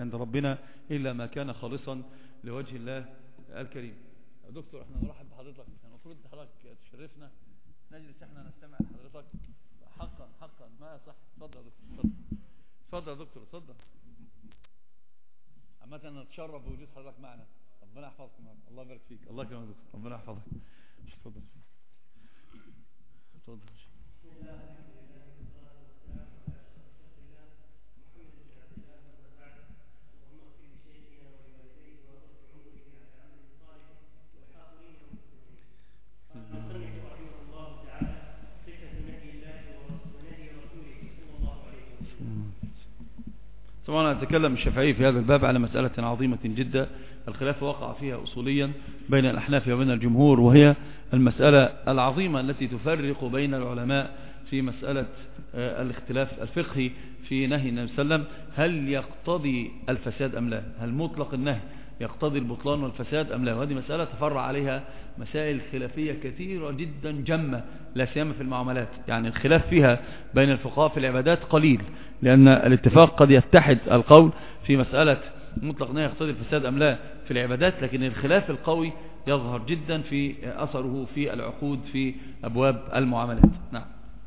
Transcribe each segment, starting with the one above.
عند ربنا إلا ما كان خالصا لوجه الله الكريم. دكتور احنا نرحب بحضرتك، المفروض حضرتك تشرفنا، نجلس احنا نستمع لحضرتك. حقا ما صح. اتفضل يا دكتور، اتفضل يا دكتور، اتفضل. عامة نتشرف بوجود حضرتك معنا، ربنا يحفظك، الله يبارك فيك، الله يكرمك دكتور، ربنا يحفظك. اتفضل اتفضل. طبعا أتكلم الشافعي في هذا الباب على مسألة عظيمة جدا الخلاف وقع فيها أصوليا بين الأحناف وبين الجمهور، وهي المسألة العظيمة التي تفرق بين العلماء في مسألة الاختلاف الفقهي في نهي النبي صلى الله عليه وسلم. هل يقتضي الفساد أم لا؟ هل مطلق النهي يقتضي البطلان والفساد أم لا؟ وهذه مسألة تفرع عليها مسائل خلافية كثيرة جدا جمة، لا سيما في المعاملات. يعني الخلاف فيها بين الفقهاء في العبادات قليل، لأن الاتفاق قد يتحد القول في مسألة مطلق نهي يقتضي الفساد أم لا في العبادات، لكن الخلاف القوي يظهر جدا في أثره في العقود في أبواب المعاملات. نعم.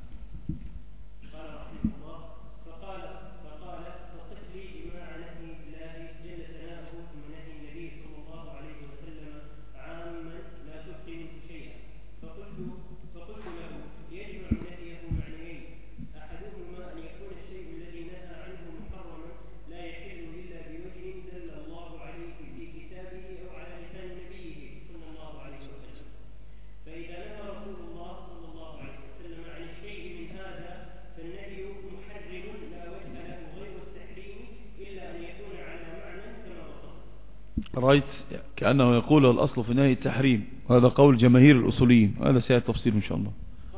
رأيت كأنه يقول الأصل في نهي التحريم، وهذا قول جماهير الأصوليين، وهذا سيأتي تفصيل إن شاء الله.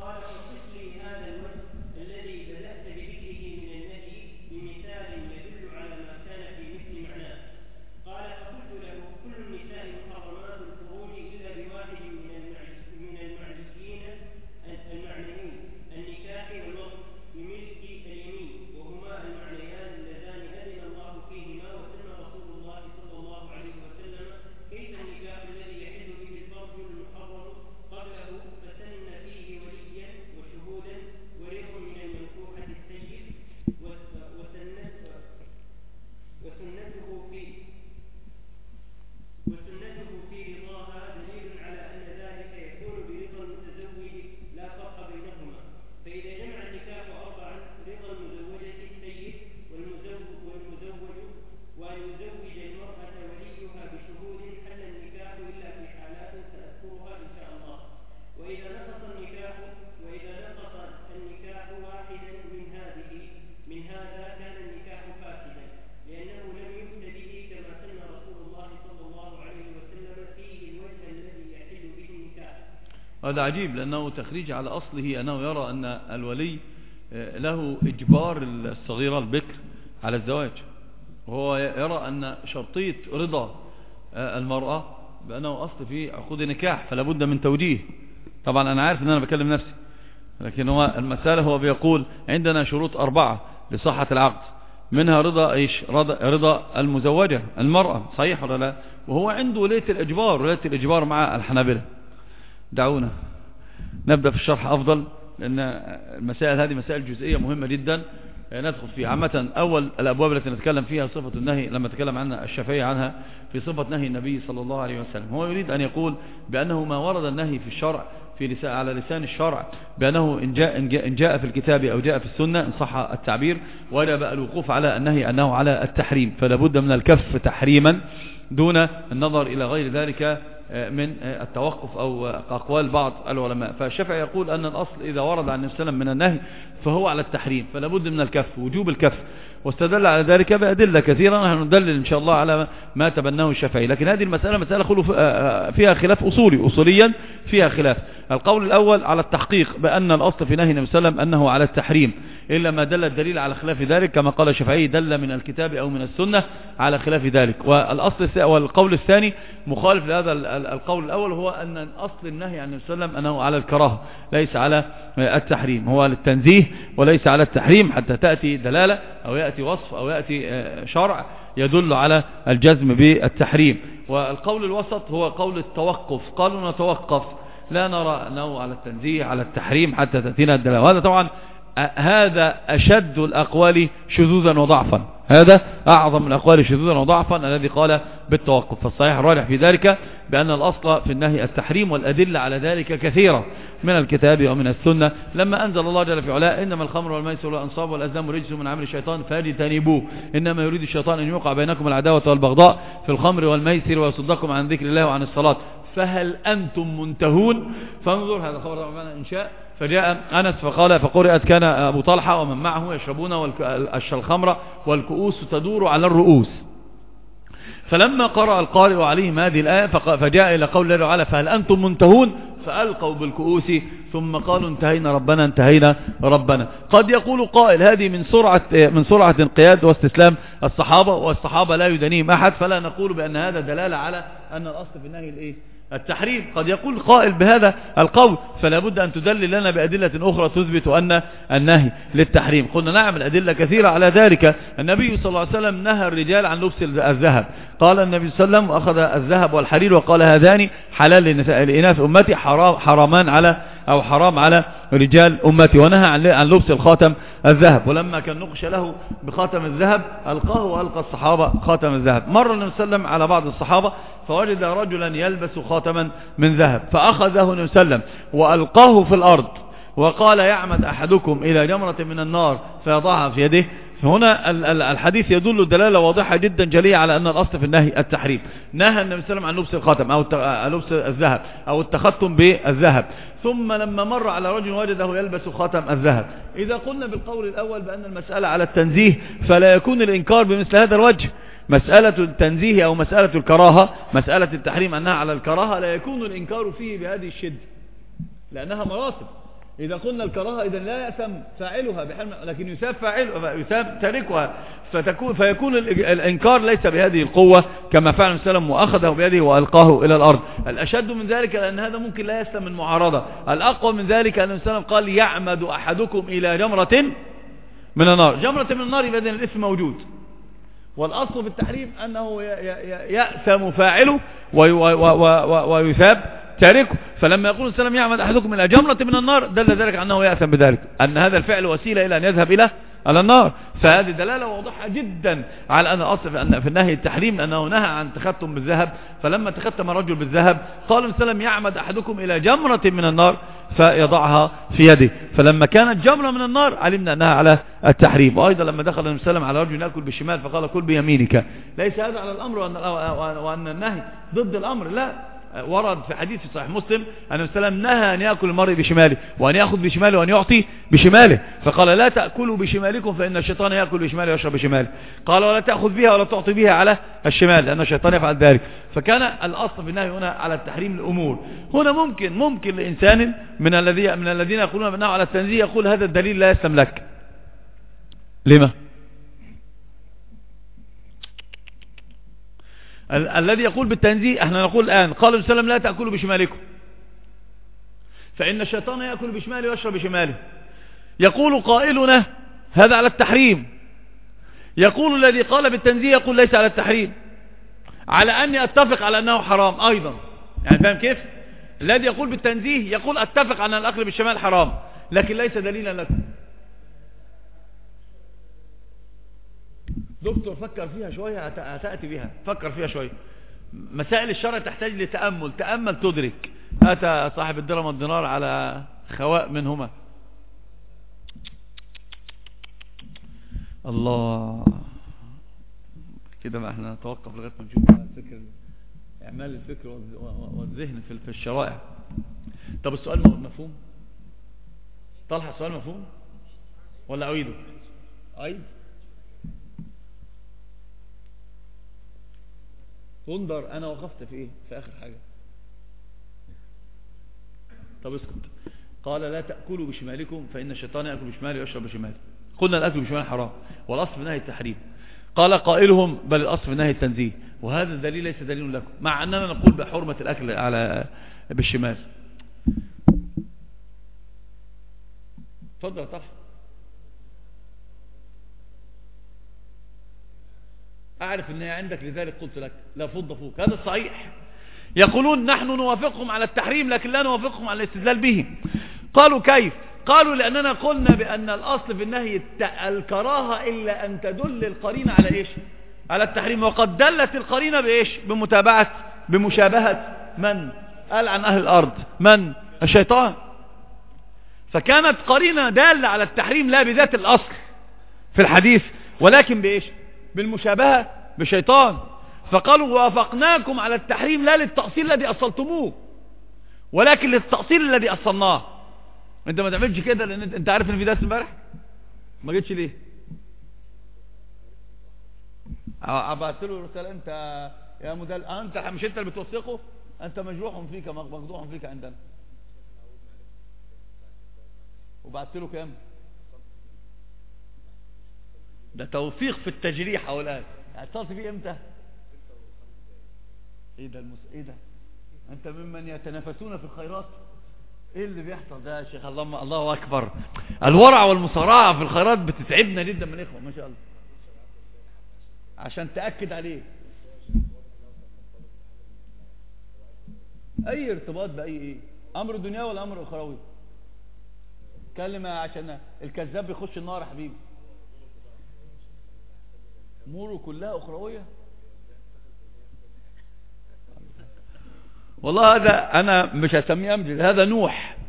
هذا عجيب، لأنه تخريج على أصله أنه يرى أن الولي له إجبار الصغيرة البكر على الزواج، وهو يرى أن شرطية رضا المرأة بأنه أصل في عقود نكاح، فلا بد من توجيه. طبعا أنا عارف أن أنا بكلم نفسي، لكن هو المسألة هو بيقول عندنا شروط 4 لصحة العقد، منها رضا إيش؟ رضا المزوجة المرأة، صحيح ولا لا؟ وهو عنده ولاية الإجبار، ولاية الإجبار مع الحنابلة. دعونا نبدأ في الشرح أفضل، لأن المسائل هذه مسائل جزئية مهمة جدا ندخل فيها. عامة أول الأبواب التي نتكلم فيها صفة النهي، لما تكلم عنها الشافعي عنها في صفة نهي النبي صلى الله عليه وسلم، هو يريد أن يقول بأنه ما ورد النهي في الشرع على لسان الشرع، بأنه إن جاء في الكتاب أو جاء في السنة إن صح التعبير، وجب الوقوف على النهي أنه على التحريم، فلا بد من الكف تحريما دون النظر إلى غير ذلك من التوقف أو أقوال بعض العلماء. فالشافعي يقول أن الأصل إذا ورد عن النبي صلى الله عليه وسلم من النهي فهو على التحريم، فلا بد من الكف، وجوب الكف، واستدل على ذلك بأدلة كثيرة، نحن ندلل إن شاء الله على ما تبناه الشافعي. لكن هذه المسألة مسألة فيها خلاف أصوليا فيها خلاف. القول الأول على التحقيق بأن الأصل في نهي النبي صلى الله عليه وسلم أنه على التحريم، إلا ما دل الدليل على خلاف ذلك، كما قال الشافعي دل من الكتاب أو من السنة على خلاف ذلك. والقول الثاني مخالف لهذا القول الأول، هو أن أصل النهي عن النبي صلى الله عليه وسلم أنه على الكراهة ليس على التحريم، هو للتنزيه وليس على التحريم، حتى تأتي دلالة أو يأتي وصف أو يأتي شرع يدل على الجزم بالتحريم. والقول الوسط هو قول التوقف، قالوا نتوقف لا نرى أنه على التنزيه على التحريم حتى تأتينا الدلالة. وهذا طبعا هذا أشد الأقوال شذوذا وضعفا، هذا أعظم الأقوال شذوذا وضعفا الذي قال بالتوقف. فالصحيح الراجح في ذلك بأن الأصل في النهي التحريم، والأدلة على ذلك كثيرة من الكتاب ومن السنة. لما أنزل الله جل في علاه إنما الخمر والميسر والأنصاب والأزلام رجس من عمل الشيطان فاجتنبوه إنما يريد الشيطان أن يوقع بينكم العداوة والبغضاء في الخمر والميسر ويصدكم عن ذكر الله وعن الصلاة فهل أنتم منتهون. فانظر، هذا خبر طبعا إنشاء. فجاء أنس فقال فقرأت كان أبو طلحة ومن معه يشربون الخمر والكؤوس تدور على الرؤوس. فلما قرأ القارئ عليهم هذه الآية فجاء إلى قول الله تعالى فهل أنتم منتهون فألقوا بالكؤوس ثم قالوا انتهينا ربنا انتهينا ربنا. قد يقول قائل هذه من سرعة انقياد واستسلام الصحابة، والصحابة لا يدنيهم أحد، فلا نقول بأن هذا دلالة على أن الأصل في النهي التحريم. قد يقول قائل بهذا القول فلا بد أن تدلل لنا بأدلة أخرى تثبت أن النهي للتحريم. قلنا نعم الأدلة كثيرة على ذلك. النبي صلى الله عليه وسلم نهى الرجال عن لبس الذهب، قال النبي صلى الله عليه وسلم أخذ الذهب والحرير وقال هذان حلال لإناث أمتي حرامان على أو حرام على رجال أمتي، ونهى عن لبس الخاتم الذهب. ولما كان نقش له بخاتم الذهب ألقاه وألقى الصحابة خاتم الذهب. مر النبي صلى الله عليه وسلم على بعض الصحابة فوجد رجلا يلبس خاتما من ذهب فأخذه النبي صلى الله عليه وسلم وألقاه في الأرض وقال يعمد أحدكم إلى جمرة من النار فيضعها في يده. هنا الحديث يدل دلالة واضحة جدا جلية على أن الأصل في النهي التحريم. نهى النبي صلى الله عليه وسلم عن لبس الخاتم أو لبس الذهب أو التختم بالذهب. ثم لما مر على رجل وجده يلبس خاتم الذهب. إذا قلنا بالقول الأول بأن المسألة على التنزيه فلا يكون الإنكار بمثل هذا الوجه. مسألة التنزيه أو مسألة الكراهة، مسألة التحريم أنها على الكراهة لا يكون الإنكار فيه بهذه الشدة لأنها مراتب. إذا قلنا الكراهة إذن لا يأثم فاعلها بحرم، لكن يثاب تاركها، فيكون الإنكار ليس بهذه القوة كما فعل السلام وأخذه بيده وألقاه إلى الأرض. الأشد من ذلك لأن هذا ممكن لا يسلم من معارضة. الأقوى من ذلك أن السلام قال يعمد أحدكم إلى جمرة من النار. جمرة من النار يبقى الإثم موجود، والأصل في التحريم أنه يأثم فاعله ويثاب تاركه. فلما يقول السلام يعمد أحدكم إلى جمرة من النار دل ذلك أنه يأثم بذلك، أن هذا الفعل وسيلة إلى أن يذهب إلى النار. فهذه دلالة واضحة جدا على أن الأصل في النهي التحريم أنه نهى عن تختم بالذهب. فلما تختم الرجل بالذهب قال السلام يعمد أحدكم إلى جمرة من النار فيضعها في يده. فلما كانت جمرة من النار علمنا أنها على التحريم. وأيضا لما دخل النبي صلى الله عليه وسلم على رجل يأكل بالشمال فقال كل بيمينك، ليس هذا على الأمر وأن النهي ضد الأمر، لا. ورد في حديث في صحيح مسلم أن النبي صلى الله عليه وسلم نهى أن يأكل المرء بشماله وأن يأخذ بشماله وأن يعطي بشماله. فقال لا تأكلوا بشمالكم فإن الشيطان يأكل بشماله ويشرب بشماله. قال ولا تأخذ بها ولا تعطي بها على الشمال لأن الشيطان يفعل ذلك. فكان الأصل في النهي هنا على التحريم الأمور. هنا ممكن لإنسان من الذين يقولون بأنه على التنزيه يقول هذا الدليل لا يسلم لك. لما؟ الذي يقول بالتنزيه احنا نقول الآن قال النبي صلى الله عليه وسلم لا تأكلوا بشمالكم فإن الشيطان يأكل بشماله ويشرب بشماله. يقول قائلنا هذا على التحريم، يقول الذي قال بالتنزيه يقول ليس على التحريم، على أني أتفق على أنه حرام أيضا. يعني فاهم كيف؟ الذي يقول بالتنزيه يقول أتفق على أن الأكل بالشمال حرام لكن ليس دليلا لكم. دكتور فكر فيها شوية هتأتي بها، فكر فيها شوية. مسائل الشرع تحتاج لتأمل، تأمل تدرك. أتى صاحب الدرهم والدينار على خواء منهما. الله كده ما احنا نتوقف لغاية ما نشوف الفكر، اعمال الفكر والذهن في الشرائع. طب السؤال مفهوم؟ طلع السؤال مفهوم ولا أعيده؟ أعيد. انظر انا وقفت في ايه في اخر حاجة. طب اسكت. قال لا تأكلوا بشمالكم فإن الشيطان يأكل بشماله ويشرب بشماله. قلنا الأكل بشمال حرام والأصل في نهي التحريم. قال قائلهم بل الأصل في نهي التنزيه، وهذا الدليل ليس دليل لكم مع أننا نقول بحرمة الأكل على بالشمال. تفضل طرح. أعرف أنها عندك لذلك قلت لك لا فض فوق. هذا الصحيح. يقولون نحن نوافقهم على التحريم لكن لا نوافقهم على الاستدلال به. قالوا كيف؟ قالوا لأننا قلنا بأن الأصل في النهي الكراهة إلا أن تدل القرينة على إيش؟ على التحريم، وقد دلت القرينة بإيش؟ بمشابهة من؟ قال عن أهل الأرض من؟ الشيطان. فكانت قرينة دالة على التحريم لا بذات الأصل في الحديث ولكن بإيش؟ بالمشابهة بالشيطان. فقالوا وافقناكم على التحريم لا للتأصيل الذي أصلتموه ولكن للتأصيل الذي أصلناه. انت ما تعملش كده لان انت عارف ان في درس امبارح ما جيتش ليه؟ ابعت له رساله انت يا مدل انت مش انت اللي بتوثقه، انت مجروح فيك مقدوح فيك عندنا. وبعت له كام؟ ده توثيق في التجريح او الان اتصلت فيه امتى؟ ايه ده ايه ده؟ انت ممن يتنافسون في الخيرات. ايه اللي بيحصل ده يا شيخ؟ الله اكبر. الورع والمصارعه في الخيرات بتتعبنا جدا من الاخوه ما شاء الله. عشان تاكد عليه اي ارتباط باي ايه؟ امر دنيوي ولا امر اخروي؟ كلمه عشان الكذاب بيخش النار يا حبيبي. اموره كلها اخرويه. والله هذا أنا مش هسميه أمجد، هذا نوح.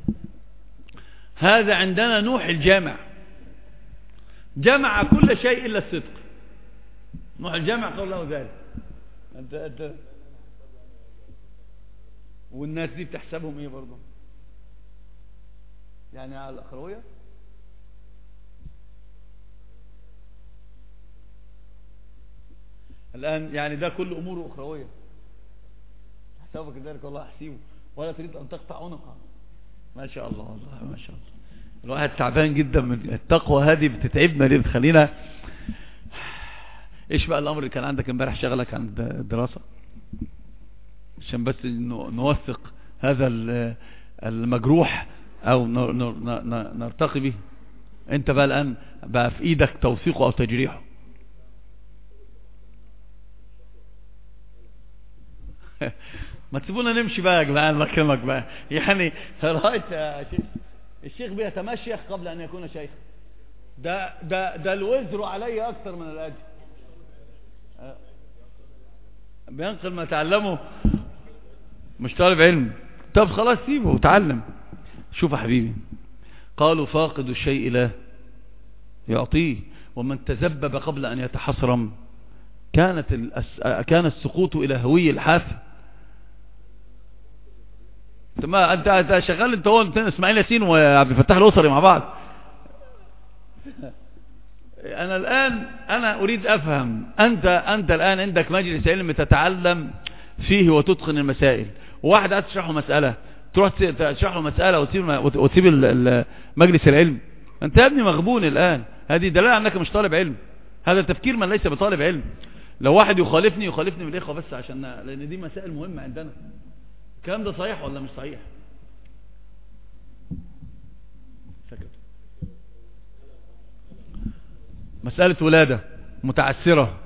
هذا عندنا نوح الجامع، جمع كل شيء إلا الصدق. نوح الجامع قال له ذلك. أنت والناس دي بتحسبهم إيه برضه؟ يعني على الأخروية. الآن يعني ده كل أموره أخروية. حسابك كذلك والله أحسيبه ولا تريد أن تقطع عنقها. ما شاء الله والله ما شاء الله. الواحد تعبان جدا من التقوى هذه بتتعبنا ليه؟ بتخلينا. ايش بقى الأمر اللي كان عندك امبارح شغلك عن الدراسة؟ عشان بس نوثق هذا المجروح أو نرتقي به. انت بقى الآن بقى في ايدك توثيقه أو تجريحه. ما تسيبونا نمشي بقى يا جماعه الله يكرمك بقى. يعني رايت يا شيخ الشيخ بيتمشيخ قبل ان يكون شيخ. ده الوزر علي اكثر من الاجر. بينقل ما تعلمه. مش طالب علم. طب خلاص سيبه وتعلم. شوف يا حبيبي قالوا فاقد الشيء لا يعطيه ومن تذبب قبل ان يتحصرم كان السقوط الى هوي الحافة. انت شغال انت هو اسماعيل ياسين وعبد الفتاح الاسري مع بعض. انا الان اريد افهم انت الان عندك مجلس علم تتعلم فيه وتتقن المسائل، وواحد عايز تشرح له مساله تروح تشرح له مساله وتسيب مجلس العلم. انت يا ابني مغبون الان. هذه دلاله على انك مش طالب علم. هذا تفكير من ليس بطالب علم. لو واحد يخالفني من الاخوه بس عشان لان دي مسائل مهمه عندنا. الكلام ده صحيح ولا مش صحيح؟ سكت. مسألة ولادة متعسرة.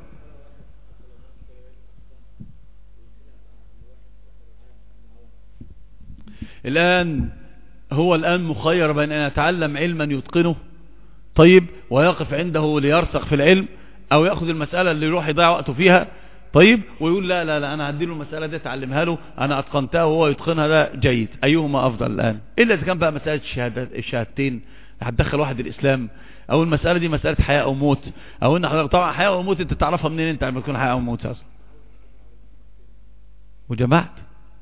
هو الآن مخير بين أن يتعلم علما يتقنه طيب ويقف عنده ليرسخ في العلم، أو يأخذ المسألة اللي يروح يضيع وقته فيها طيب ويقول لا لا لا أنا هديله المسألة دي تعلمها له أنا أتقنتها وهو يتقنها. ده جيد. أيهما أفضل الآن؟ إلا إذا كان بقى مسألة الشهادتين هتدخل واحد الإسلام، أو المسألة دي مسألة حياة أو موت، أو إن حضرتك طبعا حياة أو موت أنت تعرفها منين أنت لما تكون حياة أو موت أصلا؟ وجماعت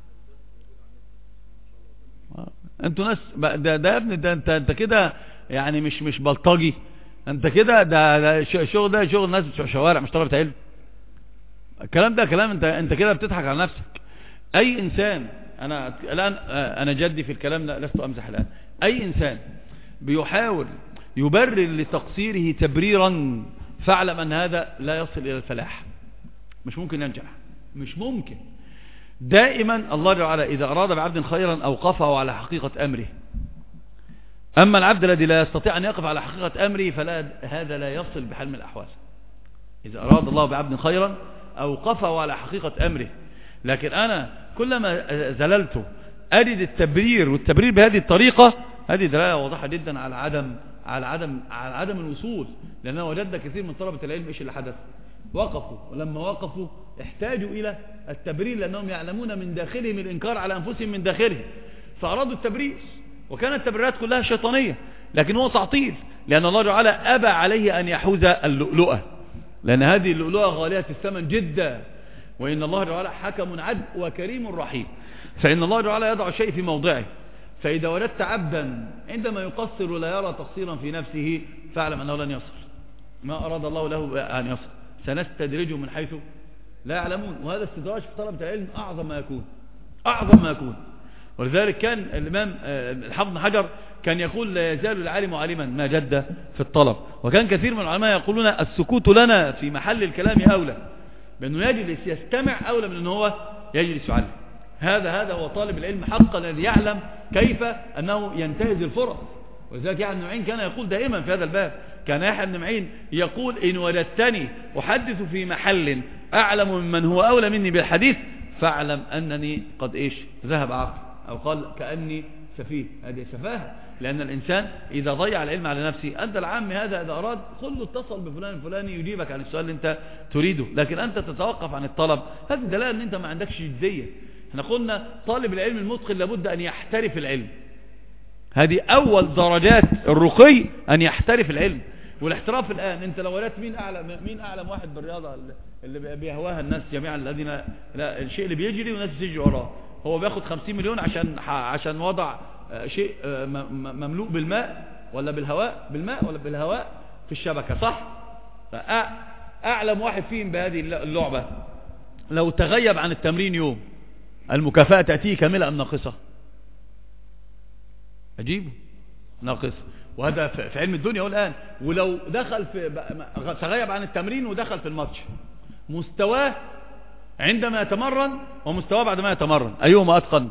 أنتوا ناس ده يا ابني ده أنت كده يعني مش بلطجي. أنت كده ده شغل ناس بتوع شوارع مش طلبة علم. الكلام ده كلام انت كده بتضحك على نفسك. اي انسان انا جدي في الكلام ده لست امزح الان. اي انسان بيحاول يبرر لتقصيره تبريرا فاعلم ان هذا لا يصل الى الفلاح. مش ممكن ينجح. مش ممكن. دائما الله جل وعلا اذا اراد بعبد خيرا اوقفه على حقيقة امره. اما العبد الذي لا يستطيع ان يقف على حقيقة امره فلا هذا لا يصل بحال من الاحوال. إذا أراد الله بعبد خيرا أوقفه على حقيقة أمره. لكن أنا كلما زللت أجد التبرير، والتبرير بهذه الطريقة، هذه دلالة واضحة جدا على عدم الوصول. لأننا وجدنا كثير من طلبة العلم إيش اللي حدث؟ وقفوا، ولما وقفوا احتاجوا إلى التبرير، لأنهم يعلمون من داخلهم الإنكار على أنفسهم من داخلهم، فأرادوا التبرير، وكانت التبريرات كلها شيطانية، لكن هو تعطيل، لأن الله تعالى أبى عليه أن يحوز اللؤلؤة، لأن هذه اللؤلؤة غالية الثمن جدا، وإن الله تعالى حكم عدل وكريم رحيم. فإن الله تعالى يضع شيء في موضعه. فإذا وجدت عبدا عندما يقصر ولا يرى تقصيرا في نفسه فاعلم أنه لن يصل، ما أراد الله له أن يصل. سنستدرجهم من حيث لا يعلمون. وهذا استدراج في طلبة العلم أعظم ما يكون. ولذلك كان الإمام الحافظ بن حجر كان يقول لا يزال العالم عالما ما جد في الطلب. وكان كثير من العلماء يقولون السكوت لنا في محل الكلام أولى، بأنه يجلس يستمع أولى من أنه هو يجلس يعلم. هذا هو طالب العلم حقا الذي يعلم كيف أنه ينتهز الفرص. ولذلك يحيى بن معين كان يقول دائما في هذا الباب، كان يحيى بن معين يقول إن وجدتني أحدث في محل أعلم ممن هو أولى مني بالحديث فاعلم أنني قد ذهب عقل، أو قال كأني سفيه. هذه سفاهة، لأن الإنسان إذا ضيع العلم على نفسه، أنت العام هذا إذا أراد قل له اتصل بفلان الفلاني يجيبك عن السؤال اللي أنت تريده، لكن أنت تتوقف عن الطلب، هذه دلالة أن أنت ما عندكش جدية. احنا قلنا طالب العلم المتقن لابد أن يحترف العلم، هذه أول درجات الرقي أن يحترف العلم. والاحتراف الآن أنت لو ولدت مين أعلم واحد بالرياضة اللي بيهواها الناس جميعا، الذين لا الشيء اللي بيجري والناس تيجي وراه، هو بياخد 50 مليون عشان وضع شيء مملوء بالماء ولا بالهواء في الشبكة، صح؟ أعلم واحد فيهم بهذه اللعبة لو تغيب عن التمرين يوم المكافأة تأتيه كاملة أم ناقصة؟ أجيبه ناقصة. وهذا في علم الدنيا الآن. ولو دخل تغيب عن التمرين ودخل في الماتش، مستواه عندما يتمرن ومستواه بعد ما يتمرن أيهما أتقن؟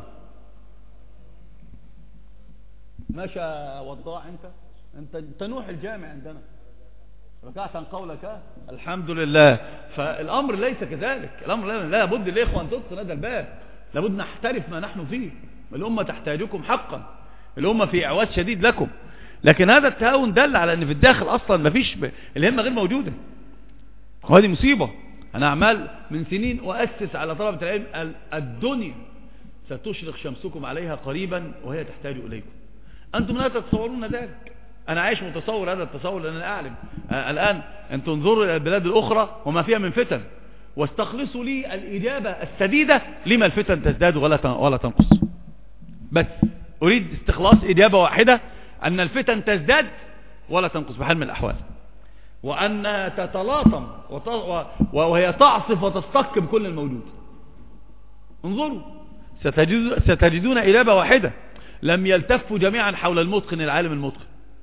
ماشى وضاع انت نوح الجامع عندنا ركعت عن قولك الحمد لله. فالأمر ليس كذلك، الأمر لا بد الإخوة أن تتقن هذا الباب، لابد نحترف ما نحن فيه. الأمة تحتاجكم حقا، الأمة في إعواز شديد لكم. لكن هذا التهاون دل على أن في الداخل أصلا ما فيش الهمة غير موجودة، وهذه مصيبة. أنا أعمال من سنين وأسس على طلبة العلم الدنيا ستشرق شمسكم عليها قريبا وهي تحتاج إليكم. أنتم لا تتصورون ذلك، أنا عايش متصور هذا التصور، لأن أنا أعلم الآن أن تنظروا إلى البلاد الأخرى وما فيها من فتن، واستخلصوا لي الإجابة السديدة لما الفتن تزداد ولا تنقص. بس أريد استخلاص إجابة واحدة، أن الفتن تزداد ولا تنقص بحال من الأحوال، وأنها تتلاطم وهي تعصف وتستقم كل الموجود. انظروا ستجدون إجابة واحدة، لم يلتفوا جميعا حول المتقن العالم المتقن،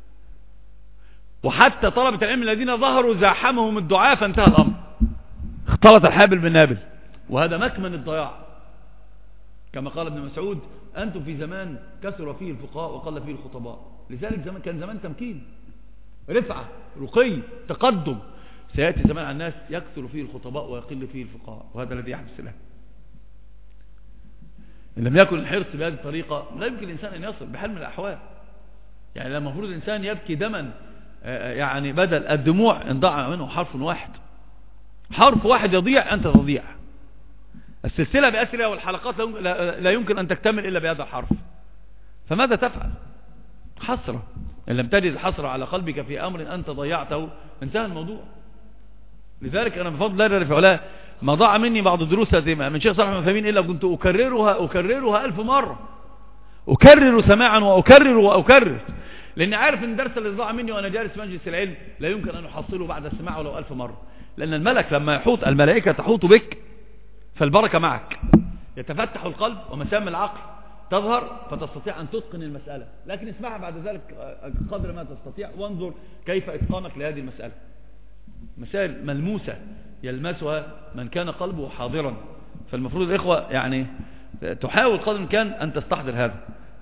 وحتى طلبة العلم الذين ظهروا زاحمهم الدعاء فانتهى الأمر، اختلط الحابل بالنابل، وهذا مكمن الضياع. كما قال ابن مسعود أنتم في زمان كثر فيه الفقهاء وقل فيه الخطباء، لذلك كان زمان تمكين، رفعة، رقي، تقدم. سيأتي زمان على الناس يكثر فيه الخطباء ويقل فيه الفقهاء، وهذا الذي يحدث الآن. إن لم يكن الحرص بهذه الطريقة لا يمكن الإنسان أن يصل بحال من الأحوال. يعني لما المفروض الإنسان يبكي دما، يعني بدل الدموع ان ضاع منه حرف واحد يضيع أنت تضيع. السلسلة بأسرها والحلقات لا يمكن أن تكتمل إلا بهذا الحرف. فماذا تفعل؟ حسرة. إن لم تجد الحسرة على قلبك في أمر أنت ضيعته انتهى الموضوع. لذلك أنا بفضل الله جل في علاه ما ضاع مني بعض الدروس من شيخ صالح المفاهيم إلا كنت أكررها 1000 مرة، أكرر سماعا وأكرر، لأني عارف أن الدرس اللي ضاع مني وأنا جالس مجلس العلم لا يمكن أن أحصله بعد السماع ولو 1000 مرة. لأن الملك لما يحوط، الملائكة تحوط بك فالبركة معك، يتفتح القلب ومسام العقل تظهر فتستطيع أن تتقن المسألة. لكن اسمعها بعد ذلك قدر ما تستطيع، وانظر كيف إتقانك لهذه المسألة. مسائل ملموسة يلمسها من كان قلبه حاضرا. فالمفروض الإخوة يعني تحاول قدر الإمكان أن تستحضر هذا،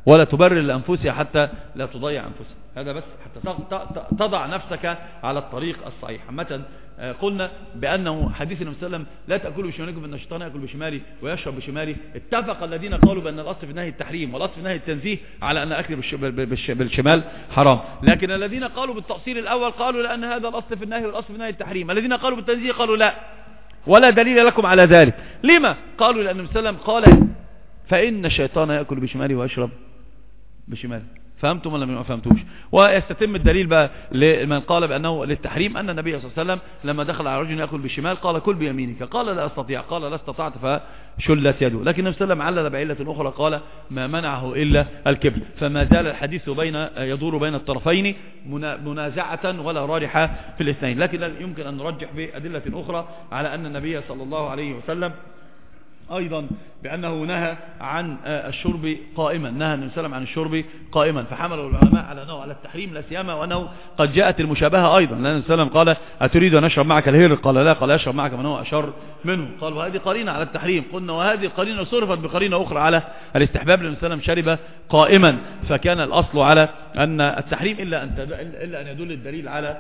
ولا تبرر لأنفسها حتى لا تضيع أنفسها. هذا بس حتى تضع نفسك على الطريق الصحيح. عامة قلنا بأنه حديث النبي صلى الله عليه وسلم لا تأكلوا بشمالكم فإن الشيطان يأكل بشماله ويشرب بشماله. اتفق الذين قالوا بأن الأصل في نهي التحريم والأصل في نهي التنزيه على أن أكل بالشمال حرام، لكن الذين قالوا بالتأصيل الأول قالوا لأن هذا الأصل في النهي والأصل في نهي التحريم. الذين قالوا بالتنزيه قالوا لا، ولا دليل لكم على ذلك. لما؟ قالوا لأن النبي صلى الله عليه وسلم قال فإن الشيطان يأكل بشماله ويشرب بشماله. فهمتم ولا ما فهمتوش؟ ويستتم الدليل بقى لمن قال بأنه للتحريم أن النبي صلى الله عليه وسلم لما دخل على رجل يأكل بالشمال قال كل بيمينك، قال لا أستطيع، قال لا استطعت فشلت يده. لكن النبي صلى الله عليه وسلم علل بعلة أخرى قال ما منعه إلا الكبر. فما زال الحديث يدور بين الطرفين منازعة ولا راجحة في الاثنين، لكن يمكن أن نرجح بأدلة أخرى على أن النبي صلى الله عليه وسلم أيضا بأنه نهى عن الشرب قائما، نهى النبي صلى الله عليه وسلم عن الشرب قائما، فحملوا العلماء على أنه على التحريم لا سيما وأنه قد جاءت المشابهة أيضا، لأن النبي صلى الله عليه وسلم قال أتريد أن أشرب معك الهير؟ قال لا، قال أشرب معك من هو أشر منه. قال وهذه قرينة على التحريم. قلنا وهذه القرينة صرفت بقرينة أخرى على الاستحباب، لأن النبي صلى الله عليه وسلم شرب قائما، فكان الأصل على أن التحريم إلا أن يدل الدليل على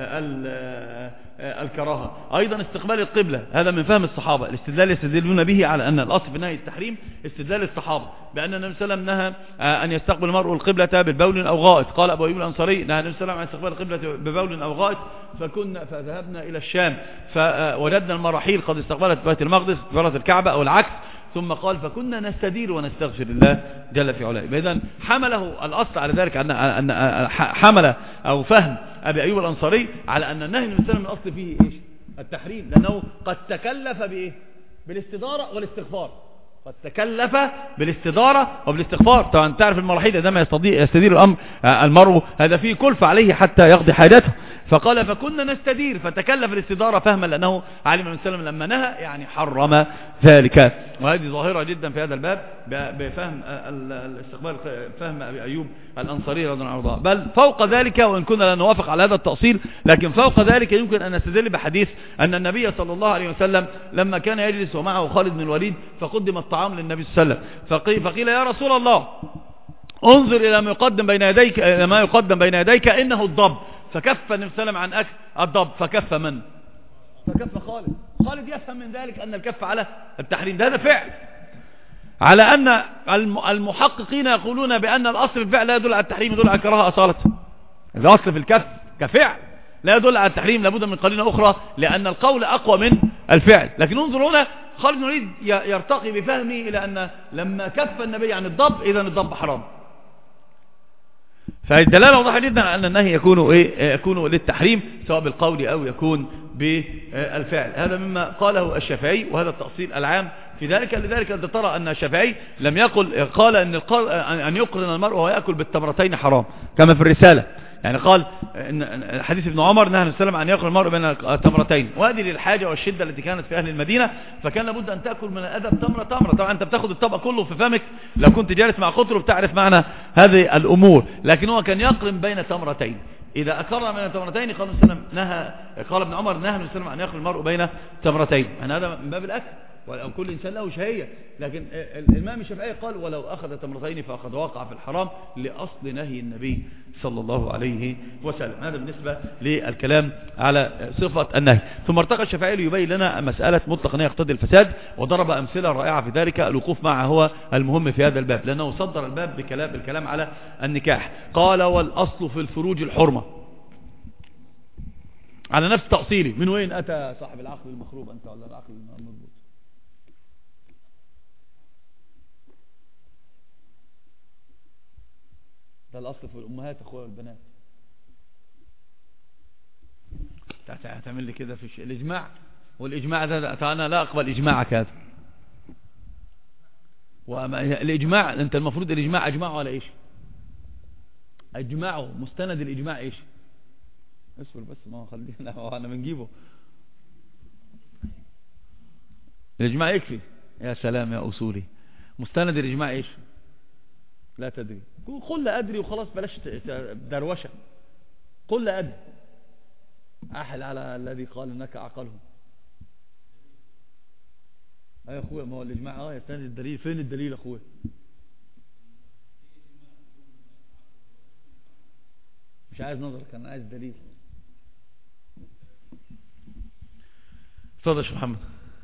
الكراهة. أيضا استقبال القبلة، هذا من فهم الصحابة، الاستدلال يستدلون به على أن الأصل في نهي التحريم استدلال الصحابة بأن النبي صلى الله عليه وسلم نهى أن يستقبل المرء القبلة بالبول أو غائط. قال أبو أيوب الأنصاري نهى النبي صلى الله عليه وسلم عن استقبال القبلة ببول أو غائط، فذهبنا إلى الشام فوجدنا المراحيل قد استقبلت بيت المقدس، استقبلت الكعبة أو العكس، ثم قال فكنا نستدير ونستغفر الله جل في علاه. إذن حمله الأصل على ذلك أن حمل أو فهم أبي أيوب الأنصاري على أن النهي من السلام الأصل فيه إيش؟ التحريم، لأنه قد تكلف بإيه؟ بالاستدارة والاستغفار. قد تكلف بالاستدارة وبالاستغفار. طبعا تعرف المراحيل عندما يستدير الأمر المرء هذا فيه كلفة عليه حتى يقضي حاجته، فقال فكنا نستدير، فتكلف الاستدارة فهما لأنه علم النبي صلى الله عليه وسلم لما نهى يعني حرم ذلك. وهذه ظاهرة جدا في هذا الباب بفهم الاستقبال، فهم أبي أيوب الأنصاري رضي الله عنه. بل فوق ذلك، وإن كنا لا نوافق على هذا التأصيل، لكن فوق ذلك يمكن أن نستدل بحديث أن النبي صلى الله عليه وسلم لما كان يجلس ومعه خالد بن الوليد فقدم الطعام للنبي صلى الله عليه وسلم، فقيل يا رسول الله انظر إلى ما يقدم بين يديك إنه الضب، فكف النبي صلى الله عليه وسلم عن أكل الضب، فكف من؟ فكف خالد. خالد يفهم من ذلك أن الكف على التحريم، ده هذا فعل، على أن المحققين يقولون بأن الأصل في الفعل لا يدل على التحريم، يدل على الكراهة أصالة. الأصل في الكف كفعل لا يدل على التحريم، لابد من قرينة أخرى، لأن القول أقوى من الفعل. لكن انظر هنا خالد بن الوليد يرتقي بفهمه إلى أن لما كف النبي عن الضب إذن الضب حرام. فالدلالة واضحة جدا على أن النهي يكون للتحريم سواء بالقول أو يكون بالفعل. هذا مما قاله الشافعي، وهذا التأصيل العام في ذلك. لذلك أنت ترى أن الشافعي لم يقل، قال أن يقرن المرء وهو يأكل بالتمرتين حرام كما في الرسالة، يعني قال إن حديث ابن عمر نهى النبي صلى الله عليه وسلم أن يأكل المرء بين التمرتين، وهذه للحاجة والشدة التي كانت في أهل المدينة، فكان لابد أن تأكل من الأدب تمرة. طبعا أنت بتاخد الطبق كله في فمك، لو كنت جالس مع قطر بتعرف معنى هذه الأمور، لكن هو كان يقرن بين تمرتين. إذا أكرنا بين تمرتين قال ابن عمر نهى النبي صلى الله عليه وسلم أن يأكل المرء بين تمرتين، يعني هذا من باب الأكل، وكل إنسان له شهية. لكن الإمام الشافعي قال ولو أخذ تمرتين فقد وقع في الحرام لأصل نهي النبي صلى الله عليه وسلم. هذا بالنسبة للكلام على صفة النهي. ثم ارتقى الشافعي ليبين لنا مسألة مطلق نهي يقتضي الفساد، وضرب أمثلة رائعة في ذلك. الوقوف معه هو المهم في هذا الباب، لأنه صدر الباب بالكلام على النكاح. قال والأصل في الفروج الحرمة، على نفس تأصيلي. من وين أتى صاحب العقل المخروب أنت ولا العقل المضبوط؟ ده الأصل في الأمهات أخوة والبنات. تعمل لي كده في الإجماع، والإجماع ده أنا لا أقبل إجماعك هذا. الإجماع أنت المفروض الإجماع أجمعه على إيش؟ أجمعه مستند الإجماع إيش؟ اصبر بس، ما خلينا أنا بنجيبه. الإجماع يكفي. يا سلام يا أصولي. مستند الإجماع إيش؟ لا تدري. قل لا أدري وخلاص، بلاش دروشة. قل لا أدري. أحل على الذي قال إنك أعقلهم. يا أخويا، ما هو الإجماع يستند الدليل. فين الدليل يا أخويا؟ مش عايز نظر، كان عايز دليل. اتفضل يا شيخ محمد.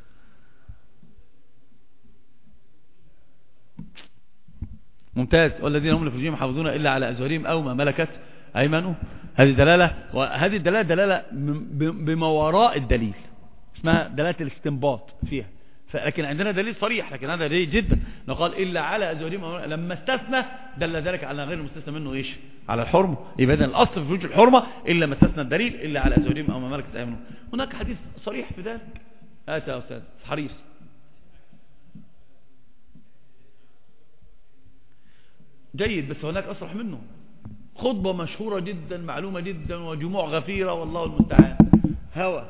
ممتاز. والذين هم لفروجهم يحافظون الا على ازواجهم او ما ملكت ايمانهم. هذه دلاله، وهذه الدلاله دلاله بما وراء الدليل، اسمها دلاله الاستنباط فيها. لكن عندنا دليل صريح، لكن هذا جيد جدا لو قال الا على ازواجهم، لما استثنى دل ذلك على غير المستثنى منه ايش؟ على الحرمه. يبقى اذا الاصل في فروج الحرمه الا ما استثنى الدليل الا على ازواجهم او ما ملكت ايمانهم. هناك حديث صريح في ذلك. يا استاذ حريص. جيد، بس هناك أصرح منه. خطبة مشهورة جدا، معلومة جدا، وجموع غفيرة، والله المستعان. هوى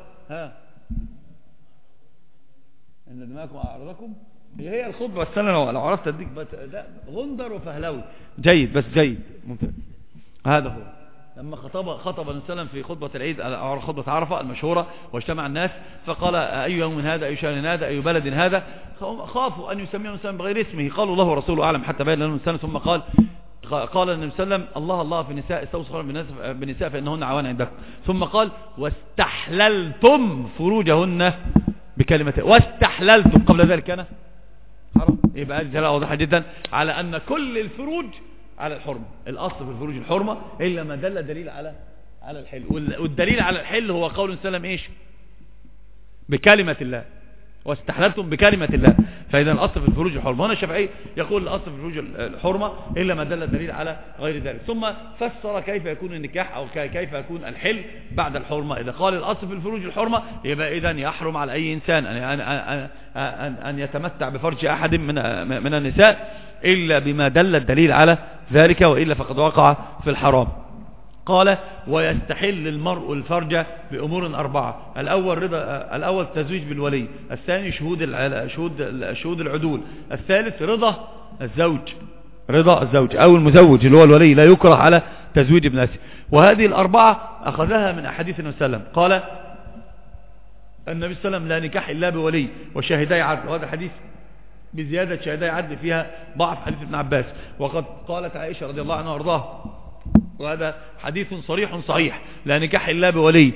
إن دماءكم وأعراضكم هي الخطبة. السنة لو عرفت أديك غندر وفهلوي. جيد، بس جيد ممتاز. هذا هو لما خطب النبي صلى الله عليه وسلم في خطبة العيد، خطبة عرفة المشهورة، واجتمع الناس فقال أي يوم هذا، أي شهر هذا، أي بلد هذا. خافوا أن يسميهم الإنسان بغير اسمه، قالوا الله ورسوله أعلم حتى بين لهم الإنسان. ثم قال النبي صلى الله عليه وسلم الله في النساء استوصوا بالنساء فإنهن عوان عندكم. ثم قال واستحللتم فروجهن بكلمة واستحللتم، قبل ذلك كان حرام. يبقى هذه دلالة واضحة جدا على أن كل الفروج على الحرمة. الأصل في الفروج الحرمة إلا ما دل دليل على الحل، والدليل على الحل هو قول النبي صلى الله عليه وسلم إيش؟ بكلمة الله، واستحللتم بكلمة الله. فإذا الأصل في الفروج الحرمة. هنا الشافعي يقول الأصل في الفروج الحرمة إلا ما دل الدليل على غير ذلك. ثم فسر كيف يكون النكاح أو كيف يكون الحل بعد الحرمة. إذا قال الأصل في الفروج الحرمة يبقى إذن يحرم على أي إنسان أن يتمتع بفرج أحد من النساء إلا بما دل الدليل على ذلك، وإلا فقد وقع في الحرام. قال ويستحل المرء الفرج بأمور 4. الأول تزويج بالولي، الثاني شهود العدول، الثالث رضا الزوج أو المزوج اللي هو الولي لا يكره على تزويج ابنته. وهذه الأربعة أخذها من أحاديث النبي صلى الله عليه وسلم. قال النبي صلى الله عليه وسلم لا نكاح إلا بولي وشاهدي عدل، وهذا حديث بزيادة شاهدي عدل فيها ضعف حديث ابن عباس. وقد قالت عائشة رضي الله عنها وارضاها، وهذا حديث صريح صحيح، لا نكاح إلا بولي.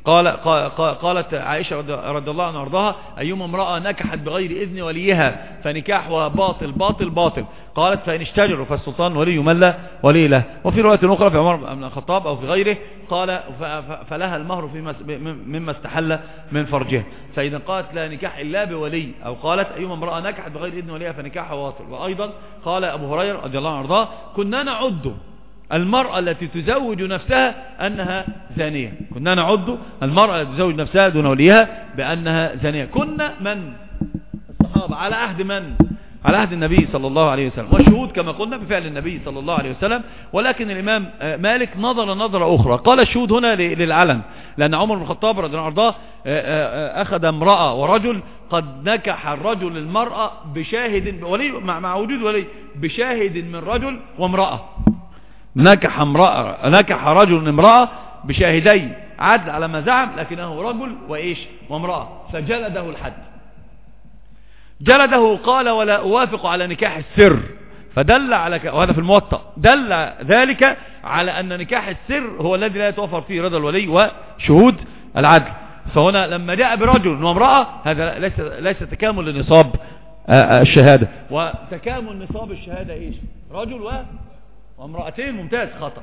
قالت عائشة رضي الله عنها وارضاها أيما امرأة نكحت بغير إذن وليها فنكاحها باطل باطل باطل. قالت فإن اشتجروا فالسلطان ولي من لا ولي له. وفي رواية أخرى في عمر بن الخطاب أو في غيره قال فلها المهر مما استحل من فرجها. فإذا قالت لا نكاح إلا بولي، أو قالت أيما امرأة نكحت بغير إذن وليها فنكاحها باطل. وأيضا قال أبو هريرة رضي الله عنه وارضاه كنا نعد المرأة التي تزوج نفسها أنها زانية، كنا نعد المرأة التي تزوج نفسها دون وليها بأنها زانية. كنا من الصحابة على عهد من؟ على عهد النبي صلى الله عليه وسلم، والشهود كما قلنا بفعل النبي صلى الله عليه وسلم. ولكن الإمام مالك نظرة أخرى، قال الشهود هنا للعلن، لأن عمر بن الخطاب رضي الله عنه وارضاه أخذ امرأة ورجل، قد نكح الرجل المرأة بشاهد ولي مع وجود ولي بشاهد من رجل وامرأة. نكح رجل امرأة بشاهدي عدل على ما زعم، لكنه رجل وإيش وامرأة، فجلده الحد. جلده قال ولا أوافق على نكاح السر، فدل على وهذا في الموطأ دل ذلك على أن نكاح السر هو الذي لا يتوفر فيه رضا الولي وشهود العدل. فهنا لما جاء برجل وامرأة هذا ليس تكامل لنصاب الشهادة. وتكامل نصاب الشهادة إيش؟ رجل وامرأتين. ممتاز. خطأ.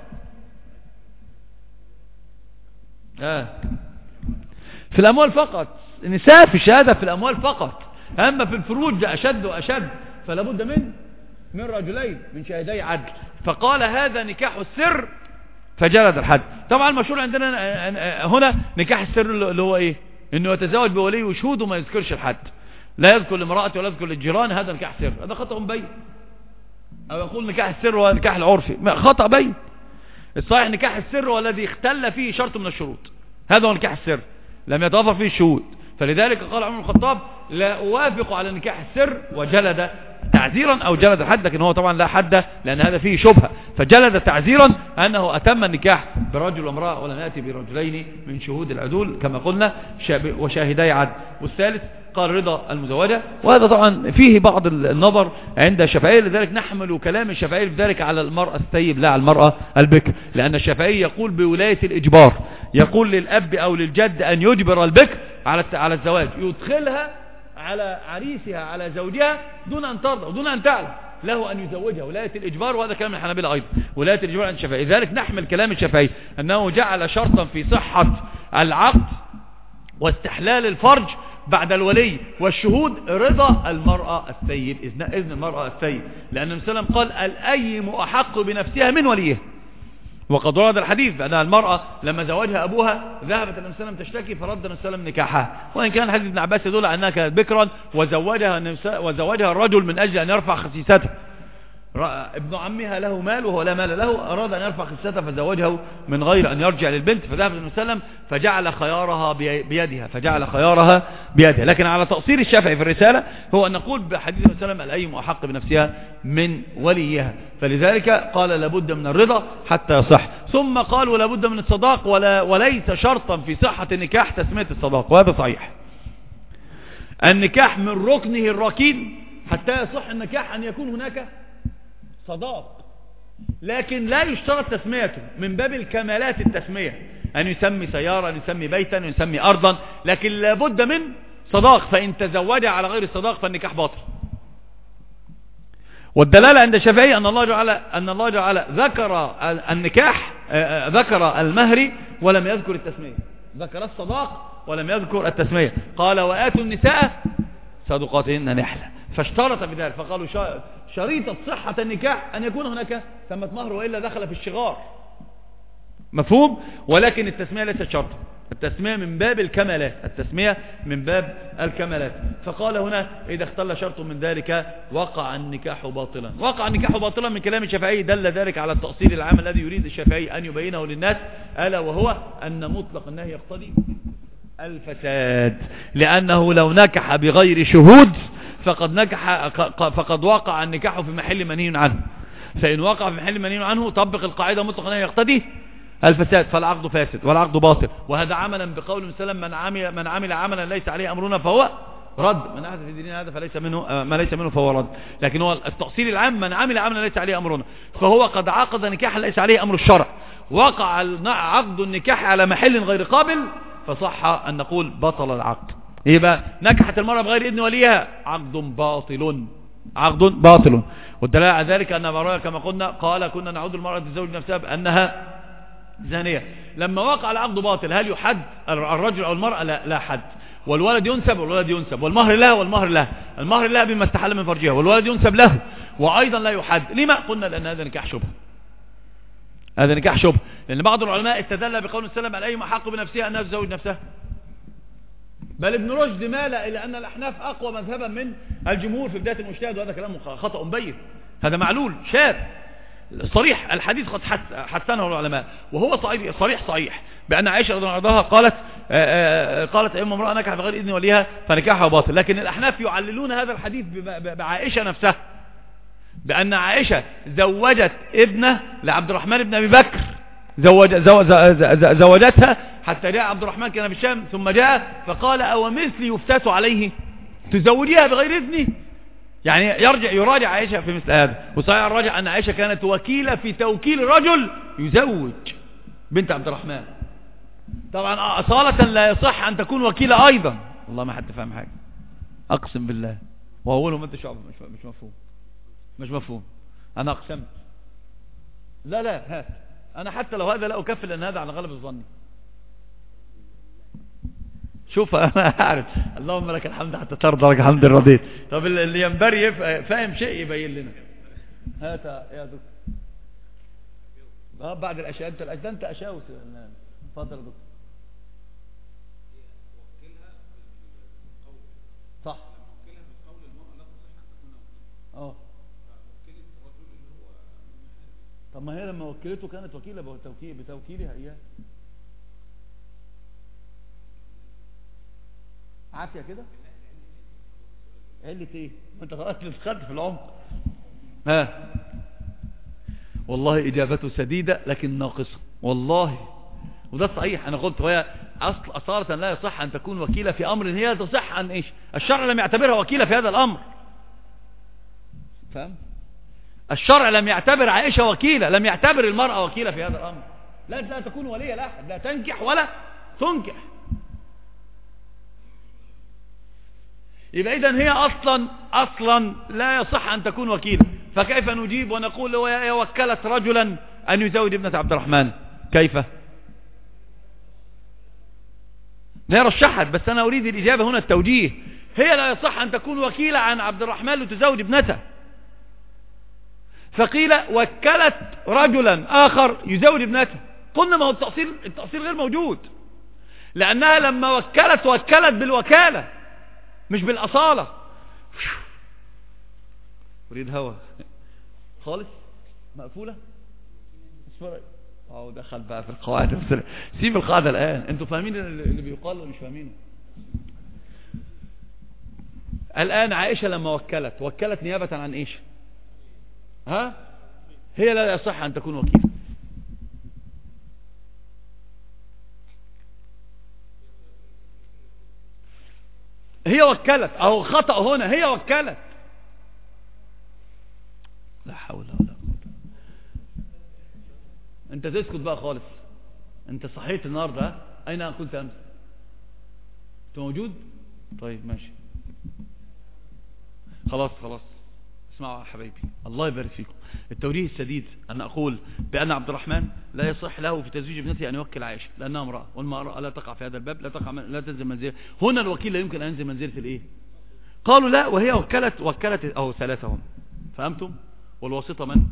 في الأموال فقط، النساء في الشهادة في الأموال فقط، أما في الفروج أشد وأشد، فلا بد من رجلين من شاهدي عدل. فقال هذا نكاح السر فجلد الحد. طبعا المشهور عندنا هنا نكاح السر اللي هو إيه؟ إنه يتزوج بولي وشهود وما يذكرش الحد، لا يذكر لامرأته ولا يذكر للجيران، هذا نكاح سر. هذا خطأ بين. أو يقول نكاح السر هو نكاح العرفي، خطأ بين. الصحيح نكاح السر هو الذي اختل فيه شرط من الشروط، هذا هو نكاح السر لم يتوفر فيه الشهود. فلذلك قال عمر بن الخطاب لا أوافق على نكاح السر، وجلد تعزيرا أو جلد حد، لكن هو طبعا لا حد لأن هذا فيه شبهة، فجلد تعزيرا أنه أتم النكاح برجل وامرأة ولم يأتي برجلين من شهود العدول كما قلنا وشاهدي عدل. والثالث قال رضا المزوجة. وهذا طبعا فيه بعض النظر عند الشافعية، لذلك نحمل كلام الشافعي في ذلك على المرأة الثيب لا على المرأة البكر، لأن الشافعي يقول بولاية الإجبار، يقول للأب أو للجد أن يجبر البكر على الزواج، يدخلها على عريسها على زوجها دون أن ترضى ودون أن تعلم، له أن يزوجها، ولاية الإجبار. وهذا كلام الحنابلة أيضا، ولاية الإجبار عند الشافعي. لذلك نحمل كلام الشافعي أنه جعل شرطا في صحة العقد واستحلال الفرج بعد الولي والشهود رضا المرأة الثيب، إذن المرأة الثيب، لأن النبي صلى الله عليه وسلم قال الأيم أحق بنفسها من وليها. وقد ورد الحديث بأن المرأة لما زوجها أبوها ذهبت النبي صلى الله عليه وسلم تشتكي فرد النبي صلى الله عليه وسلم نكاحها، وإن كان حديث ابن عباس يدل على أنها كانت بكرا وزوجها الرجل من أجل أن يرفع خسيسته. ابن عمها له مال وهو لا مال له، أراد أن يرفع خسيسته فزوجه من غير أن يرجع للبنت، فذهب النبي صلى الله عليه وسلم فجعل خيارها بيدها. لكن على تقصير الشافعي في الرسالة هو أن نقول بحديث النبي صلى الله عليه وسلم الأيم أحق بنفسها من وليها، فلذلك قال لابد من الرضا حتى يصح. ثم قال ولابد من الصداق، وليس شرطا في صحة النكاح تسمية الصداق، وهذا صحيح. النكاح من ركنه الركين حتى يصح النكاح أن يكون هناك صداق، لكن لا يشترط تسميته من باب الكمالات التسمية، أن يسمي سيارة، أن يسمي بيتا، أن يسمي أرضا، لكن لابد من صداق، فإن تزوج على غير الصداق فالنكاح باطل. والدلالة عند الشافعي أن الله جعل ذكر النكاح، ذكر المهر ولم يذكر التسمية، ذكر الصداق ولم يذكر التسمية. قال وآتوا النساء صدقاتهن نحلة، فاشترط في ذلك، فقالوا شريطة صحة النكاح أن يكون هناك ثمة مهر، وإلا دخل في الشغار، مفهوم؟ ولكن التسمية ليست شرطا، التسمية من باب الكمالات، التسمية من باب الكمالات. فقال هنا إذا اختل شرط من ذلك وقع النكاح باطلا. وقع النكاح باطلا من كلام الشافعي دل ذلك على التأصيل العام الذي يريد الشافعي أن يبينه للناس، ألا وهو أن مطلق النهي يقتضي الفساد، لأنه لو نكح بغير شهود فقد وقع النكاح في محل منهي عنه، فإن وقع في محل منهي عنه طبق القاعدة مطلق النهي يقتضي الفساد، فالعقد فاسد والعقد باطل. وهذا عملا بقول وسلم من عمل عملا ليس عليه أمرنا فهو رد، من أحدث في ديننا هذا فليس منه ما ليس منه فهو رد. لكن هو التأصيل العام من عمل عملا ليس عليه أمرنا، فهو قد عقد نكاحا ليس عليه أمر الشرع، وقع عقد النكاح على محل غير قابل، فصح أن نقول بطل العقد. يبقى نكحت المرأة بغير إذن وليها عقد باطل. والدلالة على ذلك أن أبا كما قلنا قال كنا نعود المرأة تزوج نفسها بأنها زانية. لما وقع العقد باطل هل يحد الرجل أو المرأة؟ لا حد. والولد ينسب والمهر له المهر لها بما استحل من فرجها، والولد ينسب له وأيضا لا يحد. لما قلنا؟ لأن هذا نكاح شبه، لأن بعض العلماء استدل بقول السلام الأيم أحق بنفسها أنها تزوج نفسها، بل ابن رشد مال إلى أن الأحناف أقوى مذهبا من الجمهور في بداية المجتهد، وهذا كلام خطأ بين، هذا معلول شاذ صريح، الحديث قد حسنه العلماء، وهو صريح بأن عائشة رضي الله عنها قالت أيما امرأة نكح بغير إذن وليها فنكاحها باطل. لكن الأحناف يعللون هذا الحديث بعائشة نفسها، بأن عائشة زوجت ابنه لعبد الرحمن بن أبي بكر، زوجتها حتى جاء عبد الرحمن كان في الشام، ثم جاء فقال أو مثلي يفتات عليه تزوجيها بغير إذني، يعني يراجع عائشة في مثل هذا. وصحيح الراجع أن عائشة كانت وكيلة في توكيل رجل يزوج بنت عبد الرحمن. طبعا أصالة لا يصح أن تكون وكيلة أيضا، والله ما حد فاهم حاجة أقسم بالله، وأولهم أنت شعب مش مفهوم. أنا أقسمت لا هات، أنا حتى لو هذا لا أكفل أن هذا على غلب الظن. شوف أنا أعرف، اللهم لك الحمد حتى ترضى لك الحمد الرضيت. طب اللي ينبري فاهم شيء يبين لنا. هات يا دكتور بعد الأشياء، أنت أشاوس. اتفضل يا دكتور. صح. طب ما هي لما وكلته كانت وكيلة بتوكيلها إياه. عافية كده. علة ايه؟ انت خلاص دخلت في العمق. والله اجابته سديدة لكن ناقصة والله، وده صحيح. انا قلت وهي أصالة لا يصح أن تكون وكيلة في أمر هي تصح عن إيش؟ الشرع لم يعتبرها وكيلة في هذا الأمر. فهم؟ الشرع لم يعتبر عائشة وكيلة، لم يعتبر المرأة وكيلة في هذا الأمر. لا تكون ولية لأحد، لا تنكح ولا تنكح. يبقى إذن هي أصلا لا يصح أن تكون وكيلة. فكيف نجيب ونقول هي وكلت رجلا أن يزوج ابنة عبد الرحمن؟ كيف؟ لا رشحت، بس أنا أريد الإجابة هنا التوجيه. هي لا يصح أن تكون وكيلة عن عبد الرحمن لتزوج ابنته، فقيل وكلت رجلا آخر يزوج ابنته. قلنا ما هو التأصيل غير موجود، لأنها لما وكلت بالوكالة مش بالأصالة. أريد هوا خالص مقفولة. دخل بقى في القواعد. سيب القاعدة الآن. انتوا فاهمين اللي بيقال ولا مش فاهمينه؟ الآن عائشة لما وكلت نيابة عن ايش؟ ها؟ هي لا يصح أن تكون وكيلة. هي وكلت، أو خطأ هنا، هي وكلت. لا حول ولا قوة. انت تسكت بقى خالص. انت صحيت النهارده؟ اين كنت امس؟ انت موجود؟ طيب ماشي، خلاص اسمعوا يا حبايبي، الله يبارك فيكم. التوجيه السديد أن أقول بأن عبد الرحمن لا يصح له في تزويج ابنته أن يوكل عائشة، لأنها امرأة، والمرأة لا تقع في هذا الباب، لا تنزل منزلة. هنا الوكيل لا يمكن أن ينزل منزلة الإيه؟ قالوا لا، وهي وكلت أو ثلاثهم. فهمتم؟ والواسطة من؟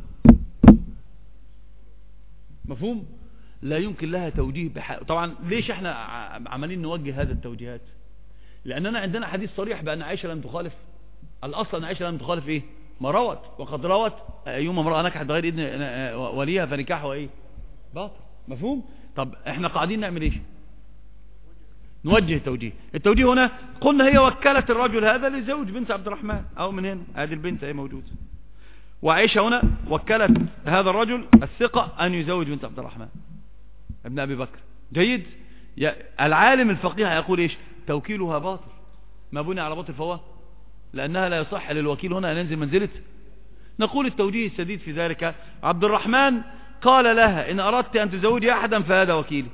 مفهوم؟ لا يمكن لها توجيه طبعا. ليش احنا عمالين نوجه هذا التوجيهات؟ لأننا عندنا حديث صريح بأن عائشة لم تخالف. الأصل أن عائشة لم تخالف إيه؟ ما روت، وقد روت أيما امرأة نكحت بغير إذن وليها فنكاحها إيه؟ باطل. مفهوم؟ طب احنا قاعدين نعمل إيش؟ نوجه التوجيه هنا. قلنا هي وكلت الرجل هذا لزوج بنت عبد الرحمن، أو من هنا هذه البنت ايه موجودة، وعائشة هنا وكلت هذا الرجل الثقة أن يزوج بنت عبد الرحمن ابن أبي بكر. جيد. العالم الفقيه يقول إيش؟ توكيلها باطل، ما بني على باطل فهو، لأنها لا يصح للوكيل هنا أن ينزل منزلة. نقول التوجيه السديد في ذلك، عبد الرحمن قال لها إن أردت أن تزوجي أحدا فهذا وكيلي،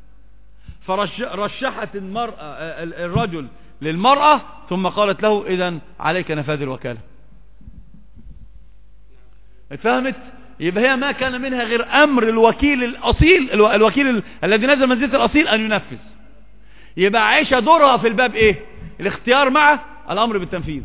فرشحت الرجل للمرأة، ثم قالت له إذن عليك نفاذ الوكالة. اتفهمت؟ يبقى هي ما كان منها غير أمر الوكيل الأصيل، الوكيل الذي نزل منزلة الأصيل أن ينفذ. يبقى عائشة دورها في الباب إيه؟ الاختيار مع الأمر بالتنفيذ.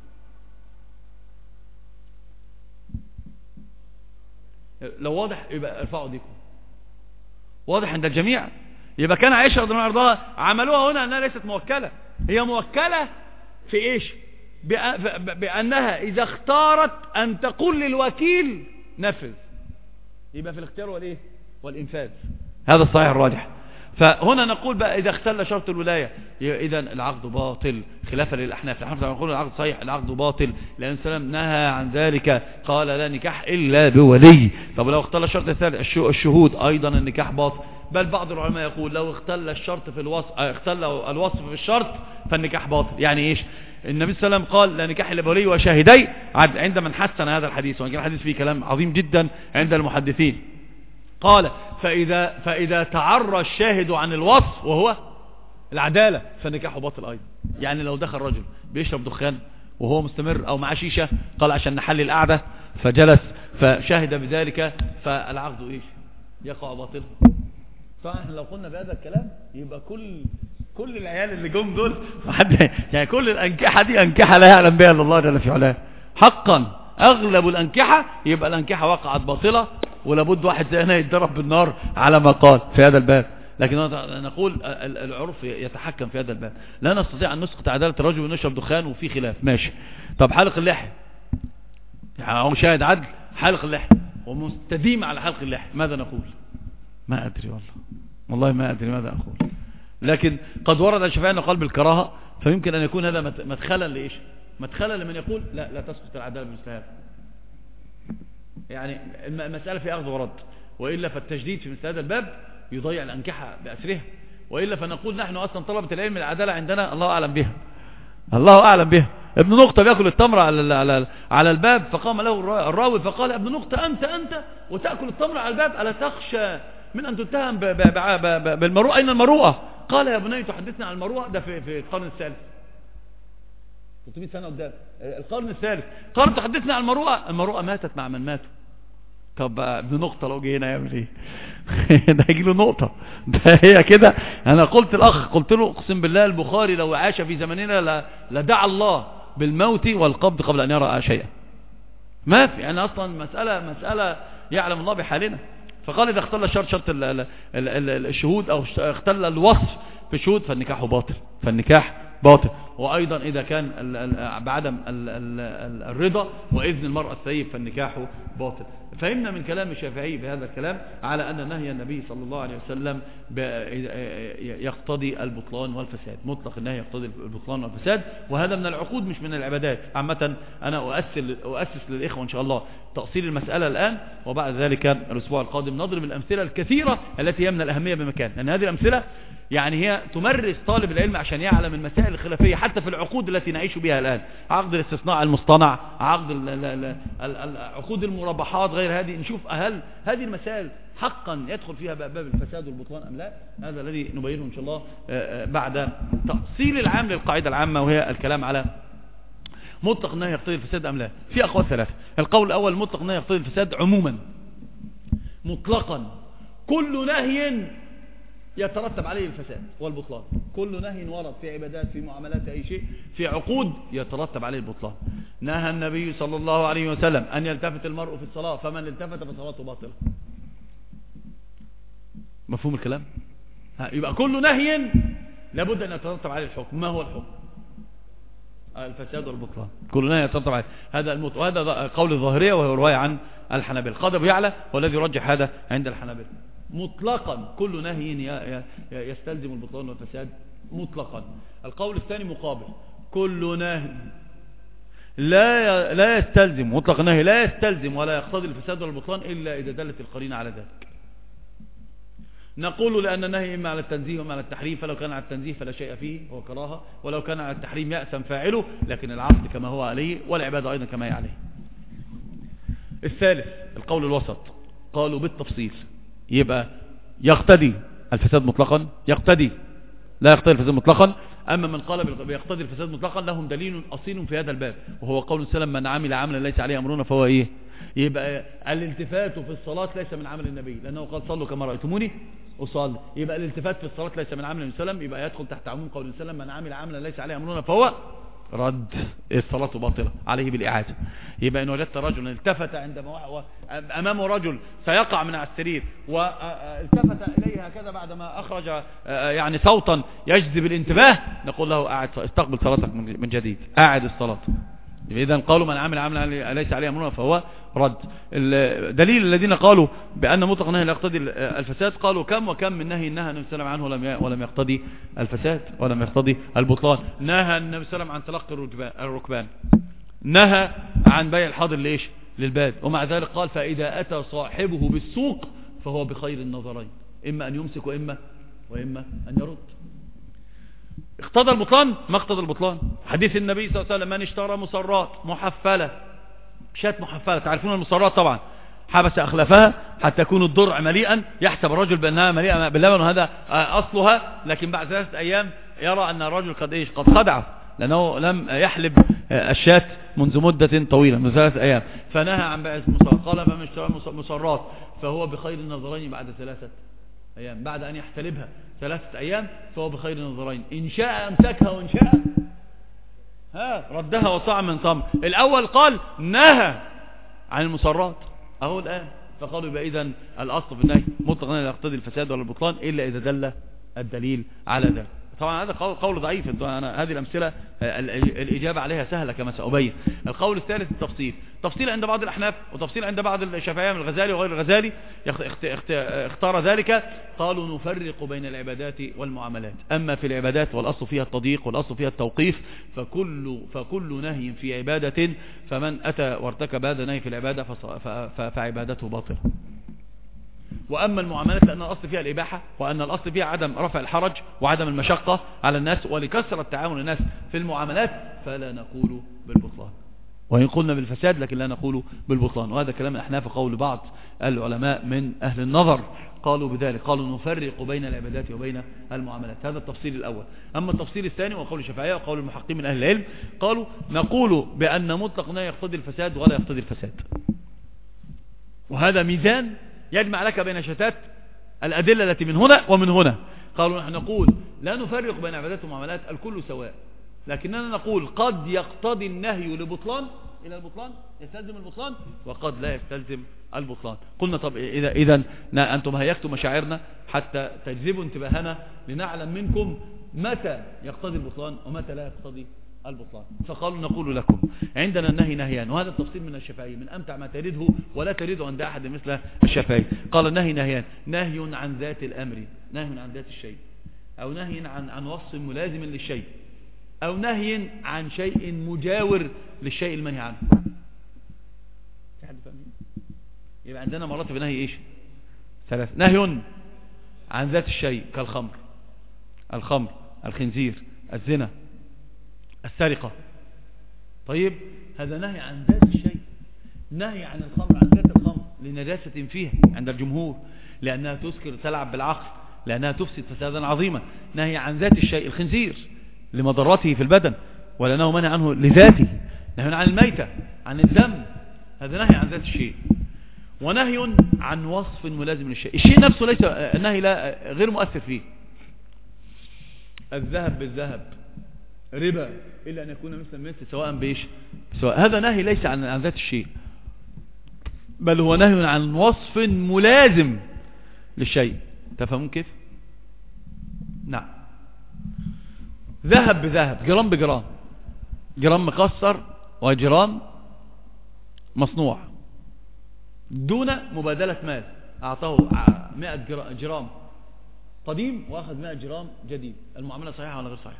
لو واضح يبقى ارفعوا ايديكم. واضح عند الجميع؟ يبقى كان عائشة رضي الله عنها عملوها هنا أنها ليست موكلة، هي موكلة في إيش؟ بأنها إذا اختارت أن تقول للوكيل نفذ، يبقى في الاختيار والإيه؟ والإنفاذ. هذا الصحيح الراجح. فهنا نقول بقى إذا اختل شرط الولاية إذا العقد باطل، خلافا للأحناف. الأحناف يقول العقد صحيح، العقد باطل، لأن السلام نهى عن ذلك، قال لا نكاح إلا بولي. طب لو اختل الشرط الثالث الشهود، أيضا النكاح باطل. بل بعض العلماء يقول لو اختل الشرط في الوصف، اختل الوصف في الشرط فالنكاح باطل. يعني إيش؟ النبي صلى الله عليه وسلم قال لا نكاح إلا بولي وشاهدي، عند من حسن هذا الحديث، وكان الحديث فيه كلام عظيم جدا عند المحدثين. قال فإذا تعرى الشاهد عن الوصف وهو العدالة فنكاحه باطل أيضا. يعني لو دخل رجل بيشرب دخان وهو مستمر، أو مع شيشة، قال عشان نحل القعدة فجلس فشاهد بذلك، فالعقد إيش؟ يقع باطل. طبعا احنا لو قلنا بهذا الكلام يبقى كل العيال اللي جم دول يعني كل الأنكحة دي أنكحة لا يعلم بها إلا الله جل في علاه. حقا أغلب الأنكحة يبقى الأنكحة وقعت باطلة، ولابد واحد زي هنا يتضرب بالنار على ما قال في هذا الباب. لكن نقول العرف يتحكم في هذا الباب. لا نستطيع أن نسقط عدالة الرجل ونشرب دخان وفي خلاف، ماشي. طب حلق اللحية، يعني هو شاهد عدل حلق اللحية ومستديم على حلق اللحية، ماذا نقول؟ ما أدري والله ما أدري ماذا أقول. لكن قد ورد الشافعي أنه قال بالكراهة، فيمكن أن يكون هذا مدخلا لإيش؟ مدخلا لمن يقول لا تسقط العدالة بمثل هذا. يعني المسألة في أخذ ورد، وإلا فالتجديد في مثل هذا الباب يضيع الأنكحة بأسرها. وإلا فنقول نحن أصلا طلبة العلم العدالة عندنا الله أعلم بها، الله أعلم بها. ابن نقطة بيأكل التمر على الباب، فقام له الراوي فقال ابن نقطة أنت وتأكل التمر على الباب، ألا تخشى من أن تتهم بالمروءة؟ أين المروءة؟ قال يا بني تحدثنا عن المروءة، ده في القرن الثالث 300 سنة قدام، القرن الثالث. قال تحدثنا عن المروءة ماتت مع من ماتوا. طب ابن نقطة لو جه هنا يعمل ايه؟ ده هيجي له نقطة، ده هي كده. انا قلت له اقسم بالله البخاري لو عاش في زمننا لدعا الله بالموت والقبض قبل ان يرى شيئا. ما في، يعني اصلا مسألة يعلم الله بحالنا. فقال اذا اختل شرط الشهود او اختل الوصف في الشهود فالنكاح باطل. وايضا اذا كان بعدم الرضا واذن المرأة الثيب فالنكاح باطل. فهمنا من كلام الشافعي بهذا الكلام على ان نهي النبي صلى الله عليه وسلم يقتضي البطلان والفساد، مطلق النهي يقتضي البطلان والفساد، وهذا من العقود مش من العبادات. عامة انا أؤسس للإخوة ان شاء الله تأصيل المسألة الآن، وبعد ذلك الاسبوع القادم نضرب الامثلة الكثيرة التي هي من الأهمية بمكان، لأن هذه الامثلة يعني هي تمرس طالب العلم عشان يعلم المسائل الخلافية حتى في العقود التي نعيش بها الآن، عقد الاستثناء المصطنع، عقد عقود المرابحات، غير هذه. نشوف هل هذه المسائل حقا يدخل فيها باب الفساد والبطلان أم لا. هذا الذي نبينه إن شاء الله بعد تأصيل العام للقاعدة العامة، وهي الكلام على مطلق النهي يقتضي الفساد أم لا. في أقوال ثلاثة. القول الأول مطلق النهي يقتضي الفساد عموما مطلقا، كل نهي يترتب عليه الفساد والبطلان، كل نهي ورد في عبادات في معاملات أي شيء في عقود يترتب عليه البطلان. نهى النبي صلى الله عليه وسلم أن يلتفت المرء في الصلاة، فمن التفت فصلاته باطلة. مفهوم الكلام؟ يبقى كل نهي لابد أن يترتب عليه الحكم. ما هو الحكم؟ الفساد والبطلان، كل نهي يترتب عليه. وهذا قول الظاهرية وهو رواية عن الحنابلة. قال أبو يعلى والذي يرجح هذا عند الحنابلة مطلقا، كل نهي يستلزم البطلان والفساد مطلقا. القول الثاني مقابل، كل نهي لا يستلزم، مطلق النهي لا يستلزم ولا يقتضي الفساد والبطلان إلا إذا دلت القرينة على ذلك. نقول لأن النهي إما على التنزيه وإما على التحريم، فلو كان على التنزيه فلا شيء فيه هو كراهة، ولو كان على التحريم يأثم فاعله، لكن العقد كما هو عليه والعبادة أيضا كما هي عليه. الثالث القول الوسط، قالوا بالتفصيل، يبقى يقتضي الفساد مطلقا، يقتضي لا يقتضي الفساد مطلقا. أما من قال بيقتضي الفساد مطلقا لهم دليل أصيل في هذا الباب، وهو قول سلم من عمل عملا ليس عليه أمرنا فهو إيه؟ يبقى الالتفات في الصلاة ليس من عمل النبي، لأنه قال صلوا كما رأيتموني أصلي. يبقى الالتفات في الصلاة ليس من عمل النبي صلى الله عليه وسلم، يبقى يدخل تحت عموم قول سلم من عمل عملا ليس عليه أمرنا فهو رد، الصلاة باطلة عليه بالإعادة. يبقى إن وجدت رجلا التفت عندما أمامه رجل سيقع من على السرير والتفت إليه هكذا بعدما أخرج يعني صوتا يجذب الانتباه، نقول له أعد استقبل صلاتك من جديد، أعد الصلاة. إذا قالوا من عمل عملا ليس عليه أمرنا فهو رد. الدليل الذين قالوا بأن مطلق النهي لا يقتضي الفساد، قالوا كم وكم من نهي النبي صلى الله عليه وسلم عنه ولم يقتضي الفساد ولم يقتضي البطلان. نهى النبي صلى الله عليه وسلم عن تلقي الركبان، نهى عن بيع الحاضر ليش للباد، ومع ذلك قال فإذا أتى صاحبه بالسوق فهو بخير النظرين، إما أن يمسك وإما أن يرد. اقتضى البطلان؟ ما اقتضى البطلان. حديث النبي صلى الله عليه وسلم من اشترى مصرات محفلة، شاة محفلة، تعرفون المصرات طبعا، حبس أخلافها حتى يكون الضرع مليئا، يحسب الرجل بأنها مليئة باللبن وهذا أصلها، لكن بعد 3 أيام يرى أن الرجل قد خدعه، لأنه لم يحلب الشاة منذ مدة طويلة من 3 أيام، فنهى عن بيع المصرات. قال فمن اشترى مصرات فهو بخير النظرين بعد 3 أيام، بعد أن يحتلبها 3 أيام فهو بخير النظرين، إن شاء أمسكها وإن شاء ردها وطعم من طعم. الأول قال نهى عن المصرات أهو الآن، فقالوا يبقى إذن الأصل في النهي مطلق لا يقتضي الفساد ولا البطلان إلا إذا دل الدليل على ذلك. طبعا هذا قول ضعيف، أنا هذه الأمثلة الإجابة عليها سهلة كما سأبين. القول الثالث التفصيل، تفصيل عند بعض الأحناف وتفصيل عند بعض الشافعية من الغزالي وغير الغزالي اختار ذلك، قالوا نفرق بين العبادات والمعاملات. أما في العبادات والأصل فيها التضييق والأصل فيها التوقيف، فكل نهي في عبادة فمن أتى وارتكب هذا نهي في العبادة فعبادته باطلة. وأما المعاملات لأن الأصل فيها الإباحة، وأن الأصل فيها عدم رفع الحرج وعدم المشقة على الناس ولكثرة تعاون الناس في المعاملات، فلا نقول بالبطلان، وإن قلنا بالفساد لكن لا نقول بالبطلان. وهذا كلام الأحناف قول بعض العلماء من أهل النظر قالوا بذلك، قالوا نفرق بين العبادات وبين المعاملات. هذا التفصيل الأول. أما التفصيل الثاني وقول الشافعية وقول المحققين من أهل العلم قالوا نقول بأن مطلق لا يقتضي الفساد ولا يقتضي الفساد، وهذا ميزان يجمع لك بين شتات الأدلة التي من هنا ومن هنا. قالوا نحن نقول لا نفرق بين عبادات ومعاملات، الكل سواء، لكننا نقول قد يقتضي النهي لبطلان إلى البطلان يستلزم البطلان، وقد لا يستلزم البطلان. قلنا طب إذا أنتم هيكتم مشاعرنا حتى تجذبوا انتباهنا لنعلم منكم متى يقتضي البطلان ومتى لا يقتضي البطلان. فقالوا نقول لكم عندنا النهي نهيان، وهذا التفصيل من الشافعي من أمتع ما تريده ولا تريده عند أحد مثل الشافعي. قال النهي نهيان، نهي عن ذات الأمر، نهي عن ذات الشيء، أو نهي عن وصف ملازم للشيء، أو نهي عن شيء مجاور للشيء المنهي عنه. في حد فاهم؟ يبقى عندنا مراتب نهي ايش؟ ثلاث. نهي عن ذات الشيء كالخمر، الخمر، الخنزير، الزنا، السرقة. طيب هذا نهي عن ذات الشيء. نهي عن الخمر عن ذات الخمر لنجاسة فيها عند الجمهور، لأنها تسكر تلعب بالعقل، لأنها تفسد فسادا عظيما. نهي عن ذات الشيء الخنزير لمضرته في البدن ولأنه منع عنه لذاته. نهي عن الميتة، عن الدم، هذا نهي عن ذات الشيء. ونهي عن وصف ملازم للشيء، الشيء نفسه ليس النهي لا غير مؤثر فيه. الذهب بالذهب، ربا إلا أن يكون مثل مثل سواء بإيش سواء، هذا نهي ليس عن ذات الشيء، بل هو نهي عن وصف ملازم للشيء. تفهمون كيف؟ نعم. ذهب بذهب، جرام بجرام، جرام مكسر وجرام مصنوع، دون مبادلة مال. أعطاه 100 جرام قديم وأخذ 100 جرام جديد، المعاملة صحيحة ولا غير صحيحة؟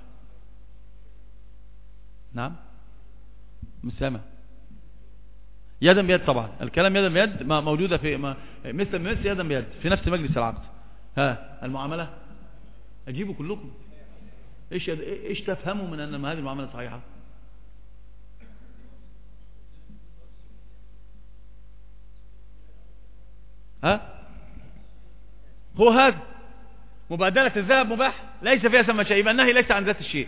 نعم مش سامع. يدا بيد طبعا، الكلام يدا بيد موجودة في مثل يدا بيد في نفس مجلس العقد. ها المعاملة أجيبوا كلكم ايش تفهموا من ان هذه المعاملة صحيحة؟ ها هو هذا مبادلة الذهب مباح ليس فيها ثم شيء، يبقى النهي ليس عن ذات الشيء.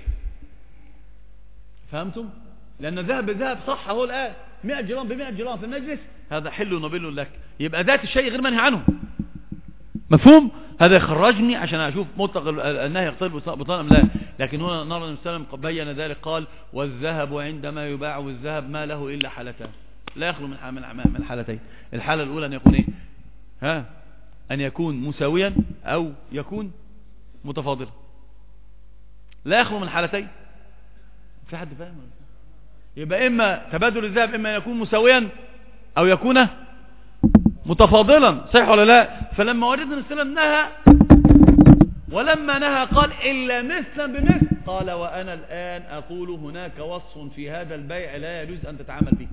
فهمتم؟ لأن الذهب بالذهب صح هو الآن 100 جرام ب100 جرام في المجلس، هذا حل ونبيل لك، يبقى ذات الشيء غير منهي عنه. مفهوم؟ هذا يخرجني عشان أشوف مطلق النهي يقتضي بطلان أم لا. لكن هنا نرى النبي صلى الله عليه وسلم بين ذلك، قال والذهب عندما يباع الذهب ما له إلا حالتان، لا يخلو من حالتين. الحالة الأولى أن يكون إيه؟ أن يكون مساويا أو يكون متفاضلا، لا يخلو من حالتين. في حد فاهم؟ يبقى إما تبادل الذهب إما يكون مساويا أو يكون متفاضلا، صحيح ولا لا؟ فلما وجدنا السلام نهى، ولما نهى قال إلا مثلا بمثل، قال وأنا الآن أقول هناك وصف في هذا البيع لا يجوز أن تتعامل به.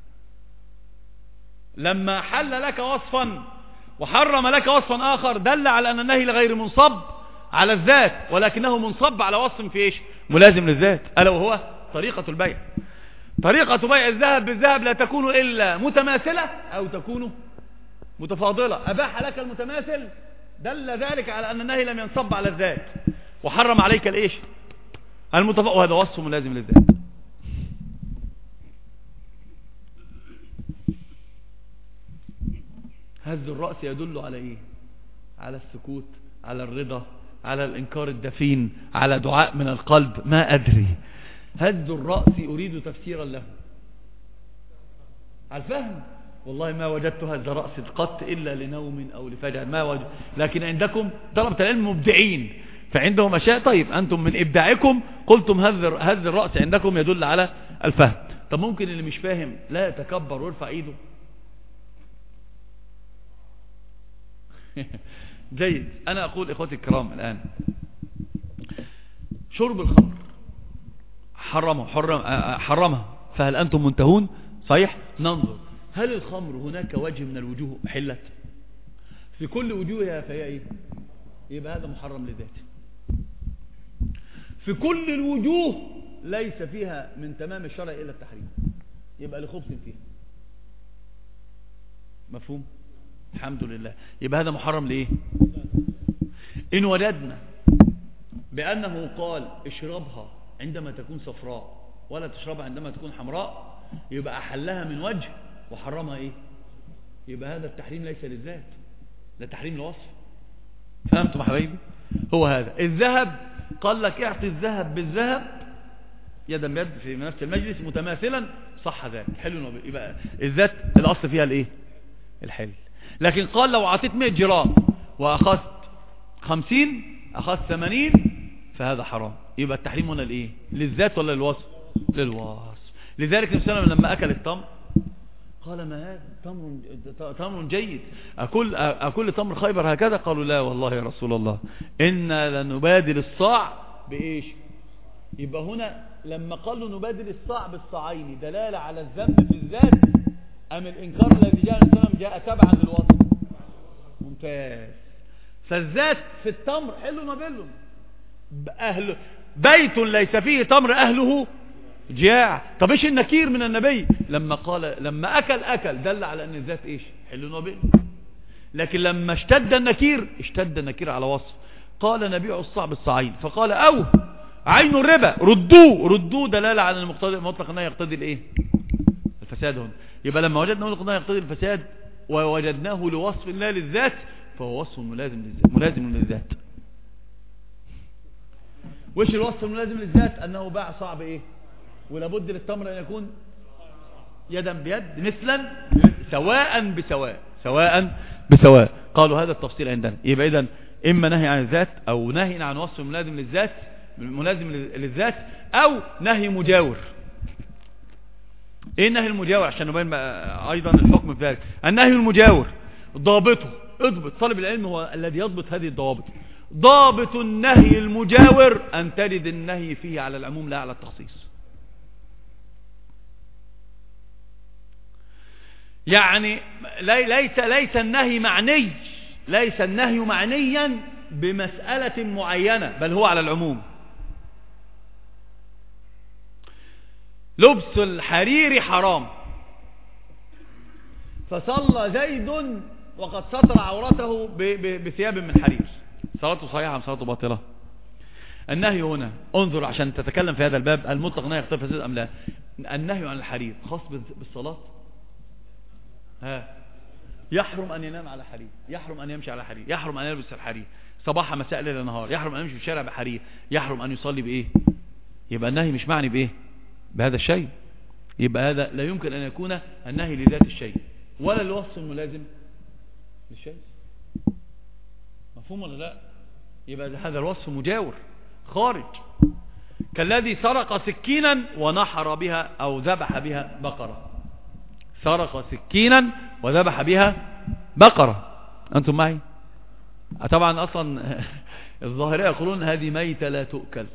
لما حل لك وصفا وحرم لك وصفا آخر دل على أن النهي غير منصب على الذات، ولكنه منصب على وصف في إيش؟ ملازم للذات، ألا وهو طريقة البيع. طريقة بيع الذهب بالذهب لا تكون إلا متماثلة أو تكون متفاضلة. أباح لك المتماثل دل ذلك على أن النهي لم ينصب على الذات، وحرم عليك الإيش؟ المتفاضل، وهذا وصف ملازم للذات. هز الرأس يدل على إيه؟ على السكوت، على الرضا، على الإنكار الدفين، على دعاء من القلب، ما أدري. هز الرأس أريد تفسيرا له على الفهم. والله ما وجدت هز رأس قط إلا لنوم أو لفجر، ما وجد. لكن عندكم طلبة العلم مبدعين، فعندهم أشياء. طيب أنتم من إبداعكم قلتم هز الرأس عندكم يدل على الفهم. طب ممكن اللي مش فاهم لا يتكبر ويرفع إيده؟ جيد. أنا أقول إخوتي الكرام الآن، شرب الخمر حرمها، فهل أنتم منتهون؟ صحيح. ننظر هل الخمر هناك وجه من الوجوه حلت؟ في كل وجوهها فهي ايه؟ يبقى هذا محرم لذاته. في كل الوجوه ليس فيها من تمام الشرع الا التحريم، يبقى لخبث فيها. مفهوم؟ الحمد لله. يبقى هذا محرم لإيه؟ إن وجدنا بأنه قال اشربها عندما تكون صفراء ولا تشربها عندما تكون حمراء، يبقى أحلها من وجه وحرمها إيه؟ يبقى هذا التحريم ليس للذات، ده تحريم لوصف. فهمتم يا حبايبي؟ هو هذا. الذهب قال لك اعطي الذهب بالذهب يدا بيد في نفس المجلس متماثلا، صح ذلك حلو. يبقى الذات الأصل فيها الإيه؟ الحل. لكن قال لو أعطيت 100 جرام وأخذت 50 أخذت 80 فهذا حرام. يبقى التحريم هنا الإيه؟ للذات ولا للوصف؟ للوصف. لذلك النبي صلى الله عليه وسلم لما أكل التمر قال ما هذا؟ تمر جيد، أكل تمر خيبر هكذا؟ قالوا لا والله يا رسول الله إنا لنبادل الصاع بإيش؟ يبقى هنا لما قالوا نبادل الصاع بالصاعين دلالة على الذنب في الذات أم الإنكار الذي جاء النبي صلى الله عليه وسلم جاء تبعا للوصف؟ ممتاز. فالذات في التمر حل نبل أهل بيت ليس فيه تمر أهله جاع. طب إيش النكير من النبي لما قال لما أكل دل على أن الذات إيش؟ حل نبل. لكن لما اشتد النكير على وصف، قال نبيع الصاع بالصاعين، فقال أو عين الربا ردوه دلالة على المطلق أنه يقتضي الإيه؟ الفساد هنا. يبقى لما وجدنا مطلق أنه يقتضي الفساد ووجدناه لوصف لا للذات فهو وصف ملازم للذات. وش الوصف الملازم للذات؟ أنه باع صعب إيه؟ ولابد للتمر أن يكون يدا بيد مثلا سواء بسواء. قالوا هذا التفصيل عندنا. يبقى إذن إما نهي عن الذات أو نهي عن وصف ملازم للذات أو نهي مجاور. إيه النهي المجاور عشان نبين أيضا الحكم في ذلك؟ النهي المجاور ضابطه اضبط، طالب العلم هو الذي يضبط هذه الضوابط. ضابط النهي المجاور أن ترد النهي فيه على العموم لا على التخصيص. يعني ليس النهي معنيا بمسألة معينة، بل هو على العموم. لبس الحرير حرام، فصلى زيد وقد ستر عورته بثياب من حرير، صلاته صحيحة أم صلاته باطلة؟ النهي هنا انظر عشان تتكلم في هذا الباب المطلق نهي يقتضي الفساد أم لا. النهي عن الحرير خاص بالصلاة. يحرم أن ينام على حرير، يحرم أن يمشي على حرير، يحرم أن يلبس الحرير صباح مساء ليل نهار، يحرم أن يمشي في الشارع بحرير، يحرم أن يصلي بإيه. يبقى النهي مش معني بإيه؟ بهذا الشيء. يبقى هذا لا يمكن أن يكون النهي لذات الشيء ولا الوصف الملازم للشيء. مفهوم ولا لا؟ يبقى هذا الوصف مجاور خارج، كالذي سرق سكينا ونحر بها أو ذبح بها بقرة. سرق سكينا وذبح بها بقرة. أنتم معي؟ طبعا أصلا الظاهرية يقولون هذه ميتة لا تؤكل.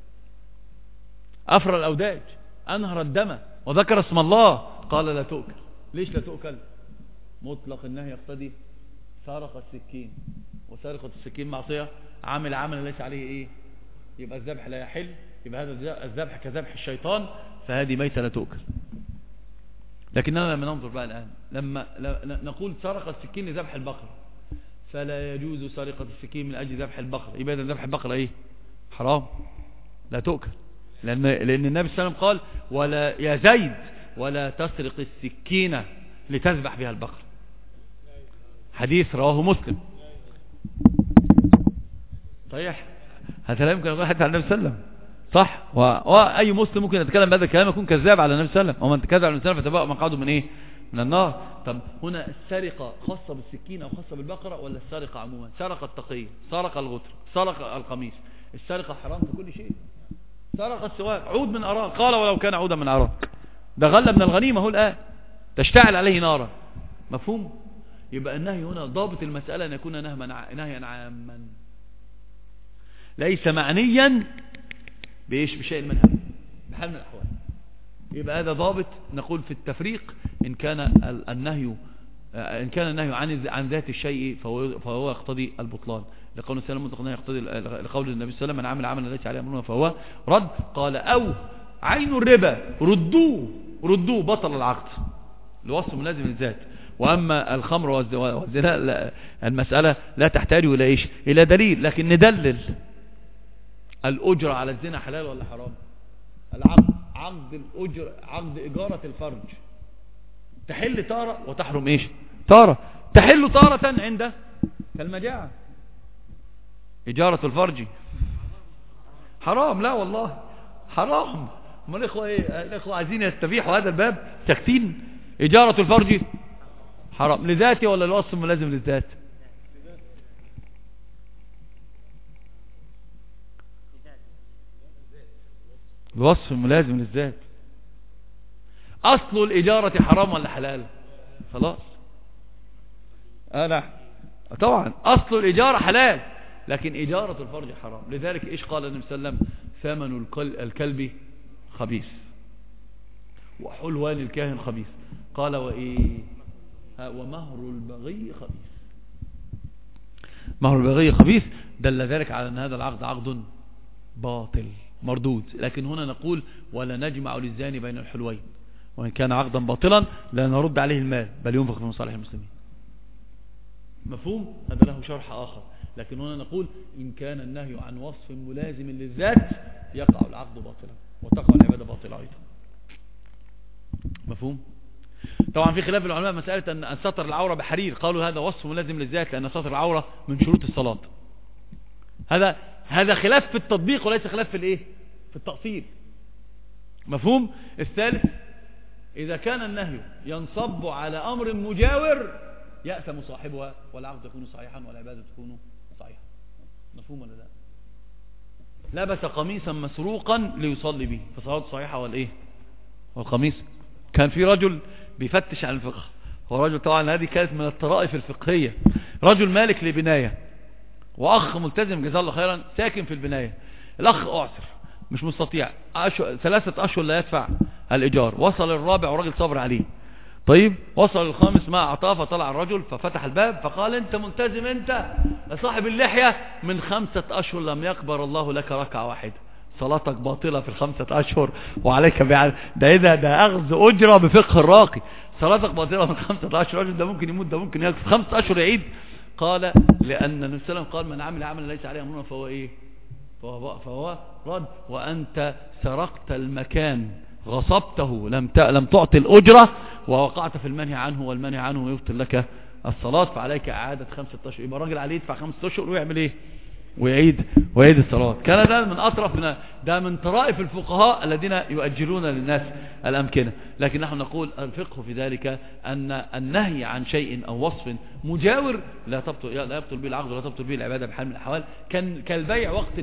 أفرى الأوداج، أنهر الدم وذكر اسم الله، قال لا تؤكل. ليش لا تؤكل؟ مطلق النهي يقتضي سرق السكين، وسرقة السكين معصية، عمل ليس عليه إيه؟ يبقى الذبح لا يحل. يبقى هذا الذبح كذبح الشيطان، فهذه ميتة لا تؤكل. لكننا لما ننظر بقى الآن لما نقول سرق السكين لذبح البقرة، فلا يجوز سرقة السكين من أجل ذبح البقرة. يبقى ذبح البقرة إيه؟ حرام لا تؤكل. لأن النبي صلى الله عليه وسلم قال ولا يا زيد ولا تسرق السكينة لتذبح بها البقرة. حديث رواه مسلم صحيح. هذا لا يمكن أن يقول حتى على النبي صلى الله عليه وسلم، صح؟ وأي مسلم ممكن يتكلم بهذا الكلام يكون كذاب على النبي صلى الله عليه وسلم. ومن كذب على النبي صلى الله عليه وسلم فتبقى مقعده من إيه؟ من النار. طب هنا السرقة خاصة بالسكينة أو خاصة بالبقرة ولا السرقة عموما؟ سرق التقي، سرق الغتر، سرق القميص. السرقة حرام في كل شيء. سرق السواق، عود من أراك، قال ولو كان عودا من أراك، ده غلب من الغنيمة هو الآن تشتعل عليه نارا. مفهوم؟ يبقى النهي هنا ضابط المسألة أن يكون نهيا عاما ليس معنيا بإيش؟ بشيء المنهج بحال من الأحوال. يبقى هذا ضابط نقول في التفريق إن كان النهي إن كان النهي عن ذات الشيء فهو يقتضي البطلان، لقول السلام مطلق النهي يقتضي، لقول النبي صلى الله عليه وسلم من عمل عملا ليس عليه أمرنا فهو رد. قال أو عين الربا ردوه بطل العقد لوصف ملازم للذات. وأما الخمر والزنا المسألة لا تحتاج إلى إيش؟ إلى دليل، لكن ندلل الأجرة على الزنا حلال ولا حرام؟ عقد إجارة الفرج تحل تارة وتحرم إيش؟ تارة. تحل تارة عند كالمجاعة. إجارة الفرج حرام، لا والله حرام. ما الإخوة إيه؟ الإخوة عايزين يستبيحوا هذا الباب ساكتين. إجارة الفرج حرام لذاته ولا الوصف ملازم للذات؟ الوصف ملازم للذات. أصل الإجارة حرام ولا حلال؟ خلاص أنا طبعا أصل الإجارة حلال، لكن إجارة الفرج حرام. لذلك إيش قال النبي صلى الله عليه وسلم؟ ثمن الكلب خبيث وحلوان الكاهن خبيث. قال وإيه؟ ومهر البغي خبيث. مهر البغي خبيث. دل ذلك على أن هذا العقد عقد باطل مردود. لكن هنا نقول ولا نجمع للزاني بين الحلوين، وإن كان عقدا باطلا لا نرد عليه المال بل ينفق في مصالح المسلمين. مفهوم؟ هذا له شرح آخر. لكن هنا نقول إن كان النهي عن وصف ملازم للذات يقع العقد باطلا وتقع العبادة باطلة أيضا. مفهوم؟ طبعا في خلاف العلماء مسألة أن ستر العورة بحرير، قالوا هذا وصف ملازم للذات لأن ستر العورة من شروط الصلاة. هذا خلاف في التطبيق وليس خلاف في الايه؟ في التأصيل. مفهوم؟ الثالث إذا كان النهي ينصب على أمر مجاور يأثم صاحبها والعقد يكون صحيحا والعبادة تكون صحيحة. مفهوم ولا لا؟ لبس قميصا مسروقا ليصلي به فصلاته صحيحة والايه؟ والقميص. كان في رجل بيفتش عن الفقه، هو رجل طبعا هذه كانت من الطرائف الفقهية، رجل مالك لبناية وأخ ملتزم جزاه الله خيرا ساكن في البناية. الأخ أعسر مش مستطيع 3 أشهر لا يدفع الإيجار، وصل الرابع وراجل صبر عليه. طيب وصل الخامس ما أعطاه، فطلع الرجل ففتح الباب فقال أنت ملتزم أنت صاحب اللحية من 5 أشهر لم يقبل الله لك ركعة واحدة، صلاتك باطلة في 5 أشهر وعليك ده أخذ أجرة بفقه الراقي. صلاتك باطلة من 5 أشهر، الرجل ده ممكن يموت ده ممكن يكفي 5 أشهر يعيد. قال لأن النبي صلى الله عليه وسلم قال من عمل عملا ليس عليه أمرنا فهو إيه؟ فهو رد. وأنت سرقت المكان غصبته لم تعطي الأجرة ووقعت في المنهي عنه، والمنهي عنه يبطل لك الصلاة، فعليك إعادة 5 أشهر. يبقى الراجل عليه يدفع 5 أشهر ويعمل إيه؟ ويعيد الصلاة. كان ده من أطرف ده من طرائف الفقهاء الذين يؤجلون للناس الأمكنة. لكن نحن نقول الفقه في ذلك أن النهي عن شيء أو وصف مجاور لا يبطل به العقد ولا تبطل به العبادة بحال من الأحوال. كالبيع وقت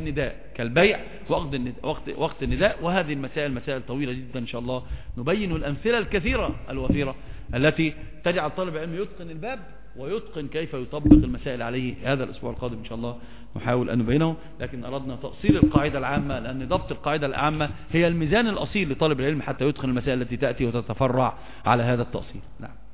النداء. وهذه مسائل طويلة جدا إن شاء الله نبين الأمثلة الكثيرة الوفيرة التي تجعل طالب العلم يتقن الباب ويتقن كيف يطبق المسائل عليه. هذا الأسبوع القادم إن شاء الله نحاول أن نبينه، لكن أردنا تأصيل القاعدة العامة، لأن ضبط القاعدة العامة هي الميزان الأصيل لطالب العلم حتى يتقن المسائل التي تأتي وتتفرع على هذا التأصيل. نعم.